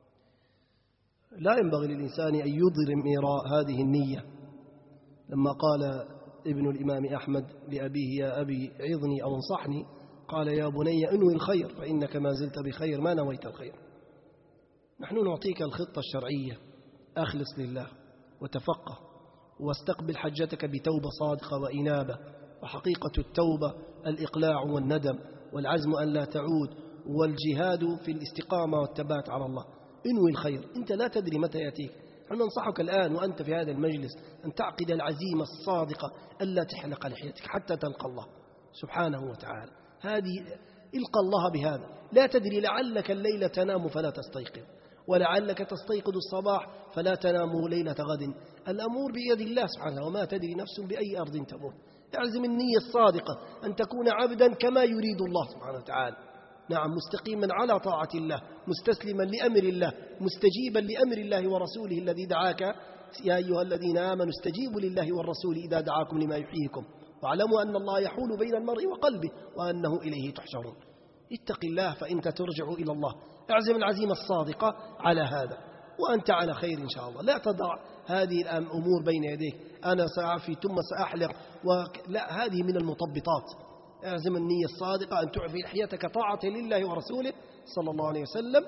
S7: لا ينبغي للإنسان أن يضرم إراء هذه النية. لما قال ابن الإمام أحمد لأبيه: يا أبي عظني أو انصحني، قال: يا بني انوي الخير فإنك ما زلت بخير ما نويت الخير. نحن نعطيك الخطة الشرعية، أخلص لله وتفقه واستقبل حجتك بتوبة صادقة وإنابة. وحقيقة التوبة الإقلاع والندم والعزم أن لا تعود والجهاد في الاستقامة والثبات على الله. انوي الخير، أنت لا تدري متى يأتيك. نحن ننصحك الآن وأنت في هذا المجلس أن تعقد العزيمة الصادقة ألا تحلق لحيتك حتى تلقى الله سبحانه وتعالى. هذه القى الله بهذا. لا تدري، لعلك الليلة تنام فلا تستيقظ، ولعلك تستيقظ الصباح فلا تنام ليلة غد. الأمور بيد الله سبحانه، وما تدري نفس بأي أرض تموت. اعزم النية الصادقة أن تكون عبدا كما يريد الله سبحانه وتعالى، نعم، مستقيما على طاعة الله، مستسلما لأمر الله، مستجيبا لأمر الله ورسوله الذي دعاك: يا أيها الذين آمنوا استجيبوا لله والرسول إذا دعاكم لما يحييكم واعلموا أن الله يحول بين المرء وقلبه وأنه إليه تحشرون. اتق الله فإنت ترجع إلى الله. اعزم العزيمة الصادقة على هذا وأنت على خير إن شاء الله. لا تضع هذه الأمور بين يديك: أنا سأعفي ثم سأحلق لا، هذه من المطبطات. اعزم النية الصادقة أن تعفي لحيتك طاعة لله ورسوله صلى الله عليه وسلم.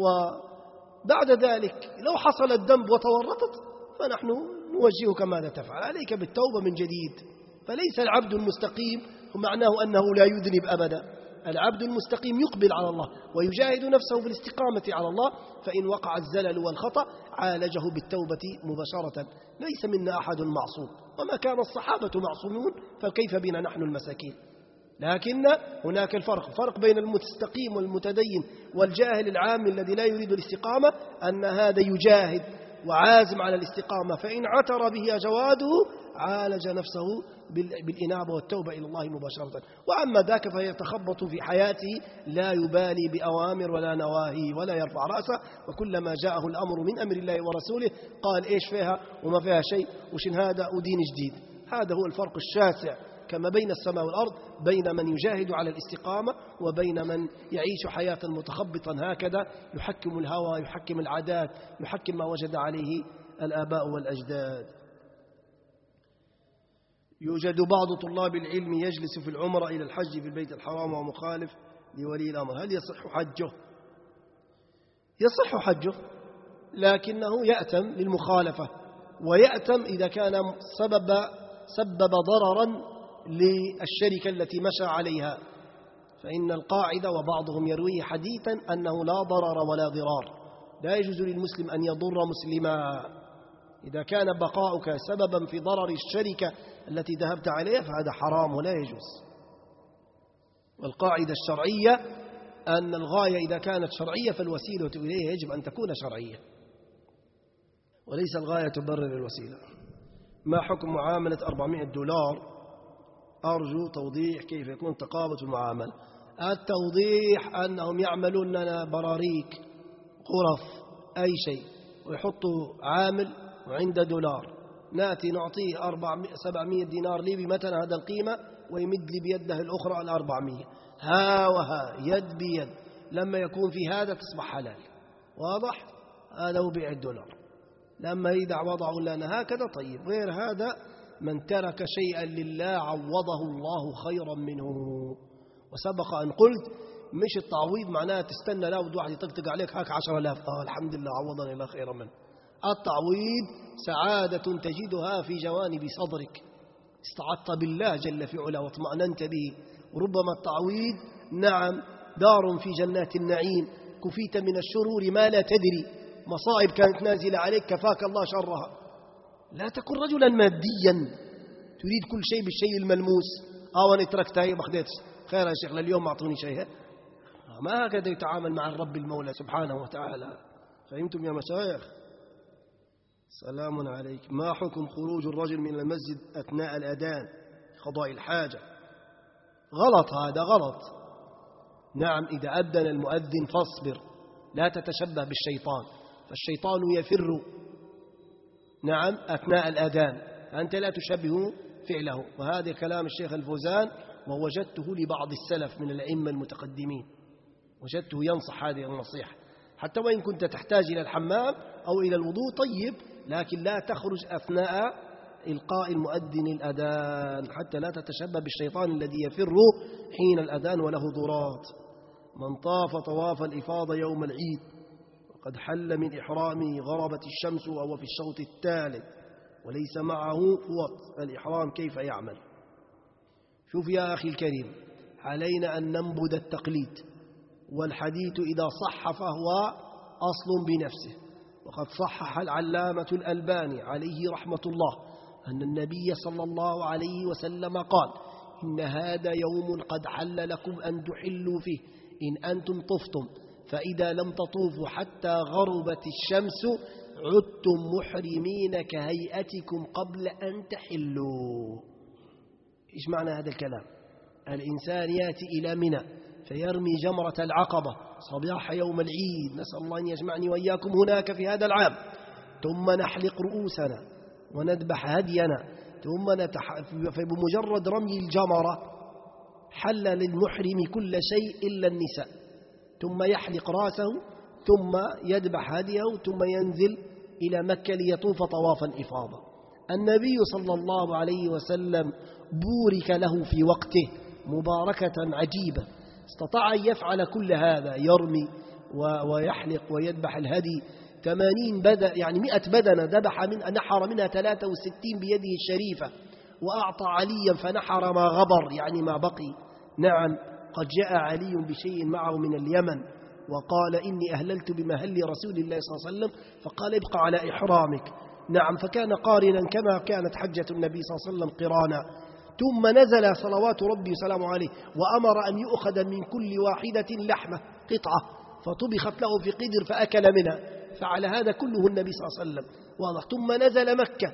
S7: وبعد ذلك لو حصل الذنب وتورطت فنحن نوجهك ماذا تفعل. عليك بالتوبة من جديد. فليس العبد المستقيم معناه أنه لا يذنب أبدا. العبد المستقيم يقبل على الله ويجاهد نفسه في الاستقامة على الله، فإن وقع الزلل والخطأ عالجه بالتوبة مباشرة. ليس منا أحد معصوم، وما كان الصحابة معصومون فكيف بنا نحن المساكين. لكن هناك فرق بين المستقيم والمتدين والجاهل العام الذي لا يريد الاستقامة، أن هذا يجاهد وعازم على الاستقامة، فإن عثر به جواده عالج نفسه بالإنابة والتوبة إلى الله مباشرة. وأما ذاك فيتخبط في حياته لا يبالي بأوامر ولا نواهي ولا يرفع رأسه، وكلما جاءه الأمر من أمر الله ورسوله قال: إيش فيها وما فيها شيء، وشن هذا ودين جديد. هذا هو الفرق الشاسع كما بين السماء والأرض، بين من يجاهد على الاستقامة وبين من يعيش حياة متخبطا هكذا، يحكم الهوى، يحكم العادات، يحكم ما وجد عليه الآباء والأجداد. يوجد بعض طلاب العلم يجلس في العمرة إلى الحج في البيت الحرام ومخالف لولي الأمر، هل يصح حجه؟ يصح حجه، لكنه يأتم للمخالفة، ويأتم إذا كان سبب ضررا للشركة التي مشى عليها. فإن القاعدة، وبعضهم يرويه حديثا، أنه لا ضرر ولا ضرار. لا يجوز للمسلم أن يضر مسلما. إذا كان بقاؤك سببا في ضرر الشركة التي ذهبت عليها فهذا حرام ولا يجوز. والقاعدة الشرعية أن الغاية إذا كانت شرعية فالوسيلة إليها يجب أن تكون شرعية، وليس الغاية تبرر الوسيلة. ما حكم معاملة $400؟ أرجو توضيح كيف يكون تقابض المعاملة. التوضيح أنهم يعملون لنا براريك، غرف، أي شيء، ويحطوا عامل وعنده $، نأتي نعطيه 700 دينار ليبي مثلا هذا القيمة، ويمد لي بيده الأخرى 400، ها وها يد بيد. لما يكون في هذا تصبح حلال، واضح؟ هذا هو بيع $. لما إذا وضعوا لنا هكذا طيب. غير هذا من ترك شيئا لله عوضه الله خيرا منه. وسبق أن قلت مش التعويض معناه تستنى لا واحد يطقطق عليك هاك 10,000 الحمد لله عوضني الله خيرا منه. التعويض سعادة تجدها في جوانب صدرك، استعدت بالله جل في علا واطمأننت به. وربما التعويض نعم دار في جنات النعيم، كفيت من الشرور ما لا تدري، مصائب كانت نازلة عليك كفاك الله شرها. لا تكن رجلا ماديا تريد كل شيء بالشيء الملموس. وانا تركتها هي ما خديتش، خير يا شيخ لليوم ما اعطوني شيء. ما هكذا يتعامل مع الرب المولى سبحانه وتعالى. فهمتم يا مشايخ؟ سلام عليك. ما حكم خروج الرجل من المسجد أثناء الأذان قضاء الحاجة؟ غلط، هذا غلط. نعم إذا أذن المؤذن فاصبر، لا تتشبه بالشيطان، فالشيطان يفر نعم أثناء الأذان، أنت لا تشبه فعله. وهذا كلام الشيخ الفوزان، ووجدته لبعض السلف من الأئمة المتقدمين، وجدته ينصح هذه النصيحة. حتى وإن كنت تحتاج إلى الحمام أو إلى الوضوء طيب، لكن لا تخرج أثناء إلقاء المؤذن الأذان حتى لا تتشبه بالشيطان الذي يفر حين الأذان وله ضرات. من طاف طواف الإفاضة يوم العيد وقد حل من إحرامه غربت الشمس وهو في الشوط الثالث وليس معه فوط الإحرام كيف يعمل؟ شوف يا أخي الكريم، علينا أن ننبذ التقليد، والحديث إذا صح فهو أصل بنفسه. وقد صحح العلامة الألباني عليه رحمة الله أن النبي صلى الله عليه وسلم قال: إن هذا يوم قد حل لكم أن تحلوا فيه إن أنتم طفتم، فإذا لم تطوفوا حتى غربت الشمس عدتم محرمين كهيئتكم قبل أن تحلوا. إيش معنى هذا الكلام؟ الإنسان يأتي إلى منى فيرمي جمرة العقبة صباح يوم العيد، نسأل الله أن يجمعني وإياكم هناك في هذا العام، ثم نحلق رؤوسنا وندبح هدينا، ثم فبمجرد رمي الجمرة حل للمحرم كل شيء إلا النساء، ثم يحلق رأسه ثم يذبح هديه ثم ينزل إلى مكة ليطوف طواف الإفاضة. النبي صلى الله عليه وسلم بورك له في وقته مباركة عجيبة، استطاع أن يفعل كل هذا، يرمي ويحلق ويذبح الهدي 80 بدنة، يعني 100 بدنة ذبح نحر منها 63 بيده الشريفة، وأعطى عليا فنحر ما غبر يعني ما بقي. نعم قد جاء علي بشيء معه من اليمن وقال: إني أهللت بمهل رسول الله صلى الله عليه وسلم، فقال: ابقى على إحرامك. نعم فكان قارنا كما كانت حجة النبي صلى الله عليه وسلم قرانا. ثم نزل صلوات ربي وسلامه عليه وأمر أن يؤخذ من كل واحدة لحمة قطعة فطبخت له في قدر فأكل منها، فعلى هذا كله النبي صلى الله عليه وسلم واضح. ثم نزل مكة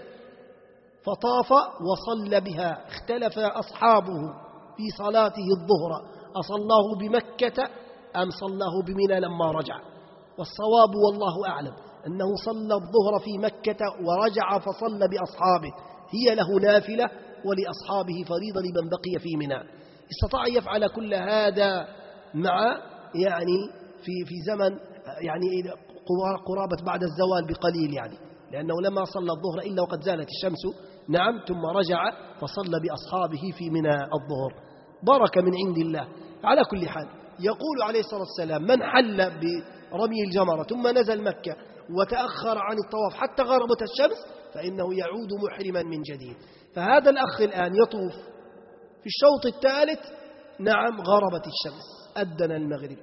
S7: فطاف وصلى بها، اختلف أصحابه في صلاته الظهر أصلاه بمكة أم صلاه بمنى لما رجع، والصواب والله أعلم أنه صلى الظهر في مكة ورجع فصلى بأصحابه، هي له نافلة ولأصحابه فريضة لمن بقي في منى. استطاع يفعل كل هذا مع يعني في زمن يعني قرابة بعد الزوال بقليل، يعني لأنه لما صلى الظهر إلا وقد زالت الشمس. نعم ثم رجع فصلى بأصحابه في منى الظهر، بركة من عند الله. على كل حال يقول عليه الصلاة والسلام: من حل برمي الجمرة ثم نزل مكة وتأخر عن الطواف حتى غربت الشمس فإنه يعود محرما من جديد. فهذا الأخ الآن يطوف في الشوط الثالث، نعم غربت الشمس أذن المغرب،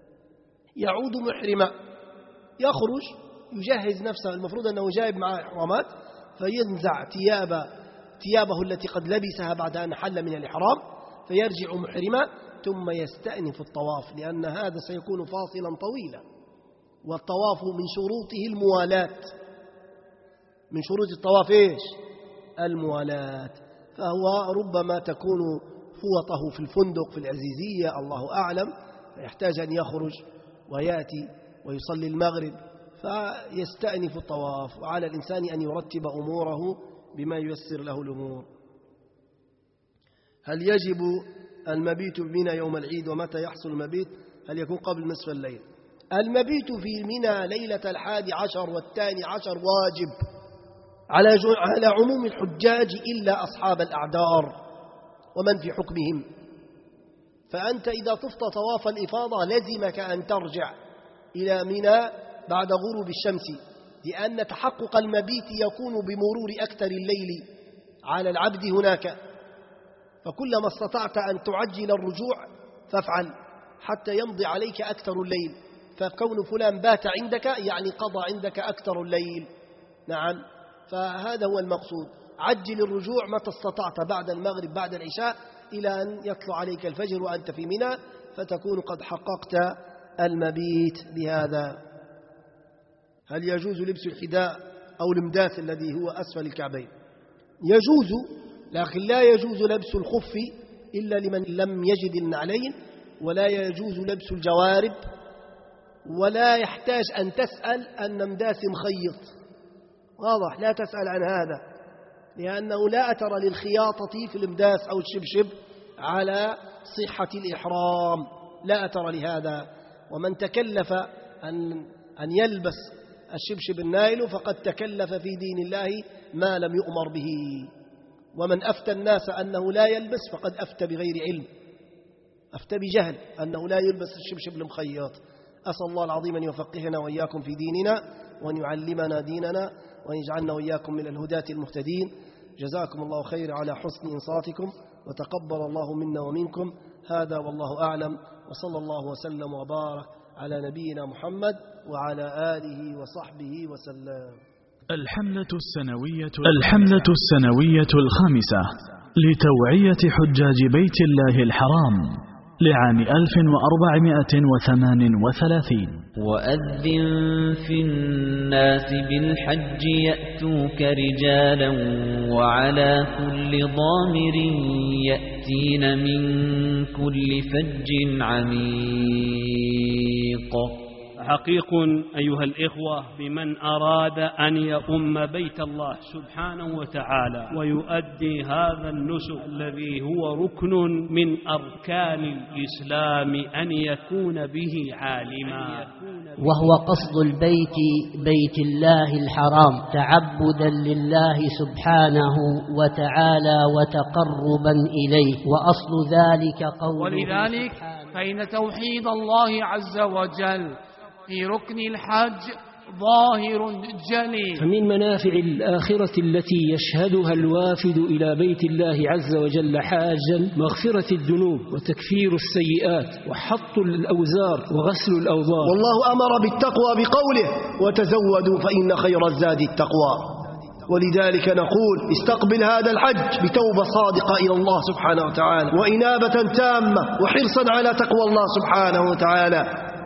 S7: يعود محرما، يخرج يجهز نفسه، المفروض أنه جايب معه إحرامات، فينزع ثيابه التي قد لبسها بعد أن حل من الإحرام، فيرجع محرما، ثم يستأنف الطواف، لأن هذا سيكون فاصلا طويلا، والطواف من شروطه الموالاة. من شروط الطواف إيش؟ الموالاة. فهو ربما تكون فوطه في الفندق في العزيزية الله أعلم، فيحتاج أن يخرج ويأتي ويصلي المغرب، فيستأنف الطواف. وعلى الإنسان أن يرتب أموره بما ييسر له الأمور. هل يجب المبيت بمنى يوم العيد؟ ومتى يحصل المبيت؟ هل يكون قبل نصف الليل؟ المبيت في منى ليلة 11 و12 واجب على عموم الحجاج إلا أصحاب الأعذار ومن في حكمهم. فأنت إذا طفت طواف الإفاضة لزمك أن ترجع إلى منى بعد غروب الشمس، لأن تحقق المبيت يكون بمرور أكثر الليل على العبد هناك. فكلما استطعت أن تعجل الرجوع فافعل حتى يمضي عليك أكثر الليل. فكون فلان بات عندك يعني قضى عندك أكثر الليل. نعم، فهذا هو المقصود. عجل الرجوع متى استطعت بعد المغرب بعد العشاء إلى أن يطلع عليك الفجر وأنت في منى، فتكون قد حققت المبيت بهذا. هل يجوز لبس الحذاء أو المداس الذي هو أسفل الكعبين؟ يجوز، لكن لا يجوز لبس الخف إلا لمن لم يجد النعلين، ولا يجوز لبس الجوارب، ولا يحتاج أن تسأل أن مداس مخيط. واضح، لا تسأل عن هذا، لأنه لا أثر للخياطة في المداس أو الشبشب على صحة الإحرام، لا أثر لهذا. ومن تكلف أن يلبس الشبشب النايل فقد تكلف في دين الله ما لم يؤمر به. ومن أفتى الناس أنه لا يلبس فقد أفتى بغير علم، أفتى بجهل أنه لا يلبس الشبشب المخيط. أسأل الله العظيم أن يفقهنا وإياكم في ديننا، وأن يعلمنا ديننا، وأن يجعلنا وإياكم من الهداة المهتدين. جزاكم الله خير على حسن إنصاتكم، وتقبل الله منا ومنكم. هذا والله أعلم، وصلى الله وسلم وبارك على نبينا محمد وعلى آله وصحبه وسلم.
S1: الحملة السنوية الخامسة لتوعية حجاج بيت الله الحرام لعام 1438.
S2: وأذن في الناس بالحج يأتوك رجالا وعلى كل ضامر يأتين من كل فج عميق.
S3: حقيق أيها الإخوة بمن أراد أن يؤم بيت الله سبحانه وتعالى ويؤدي هذا النسك الذي هو ركن من أركان الإسلام أن يكون به عالما،
S4: وهو قصد البيت بيت الله الحرام تعبدا لله سبحانه وتعالى وتقربا إليه، وأصل ذلك قوله.
S5: ولذلك فإن توحيد الله عز وجل في ركن الحج ظاهر جلي.
S6: فمن منافع الآخرة التي يشهدها الوافد إلى بيت الله عز وجل حاجا مغفرة الذنوب وتكفير السيئات وحط الأوزار وغسل الأوضار.
S7: والله أمر بالتقوى بقوله وتزودوا فإن خير الزاد التقوى. ولذلك نقول استقبل هذا الحج بتوبة صادقة إلى الله سبحانه وتعالى، وإنابة تامة، وحرصا على تقوى الله سبحانه وتعالى.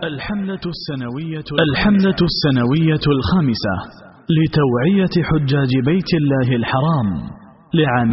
S1: الحملة السنوية الخامسة لتوعية حجاج بيت الله الحرام لعام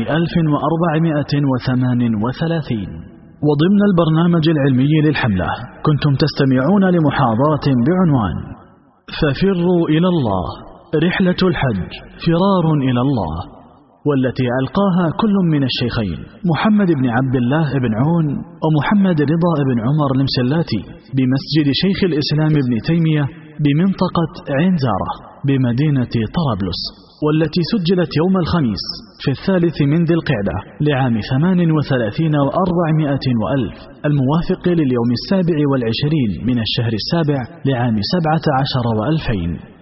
S1: 1438. وضمن البرنامج العلمي للحملة كنتم تستمعون لمحاضرة بعنوان ففروا إلى الله، رحلة الحج فرار إلى الله، والتي ألقاها كل من الشيخين محمد بن عبد الله بن عون ومحمد رضا بن عمر المسلاتي بمسجد شيخ الإسلام ابن تيمية بمنطقة عين زارة بمدينة طرابلس، والتي سجلت يوم الخميس في 3 من ذي القعدة لعام 38 و400 وألف الموافق لليوم 27 من الشهر 7 لعام 17 و2000.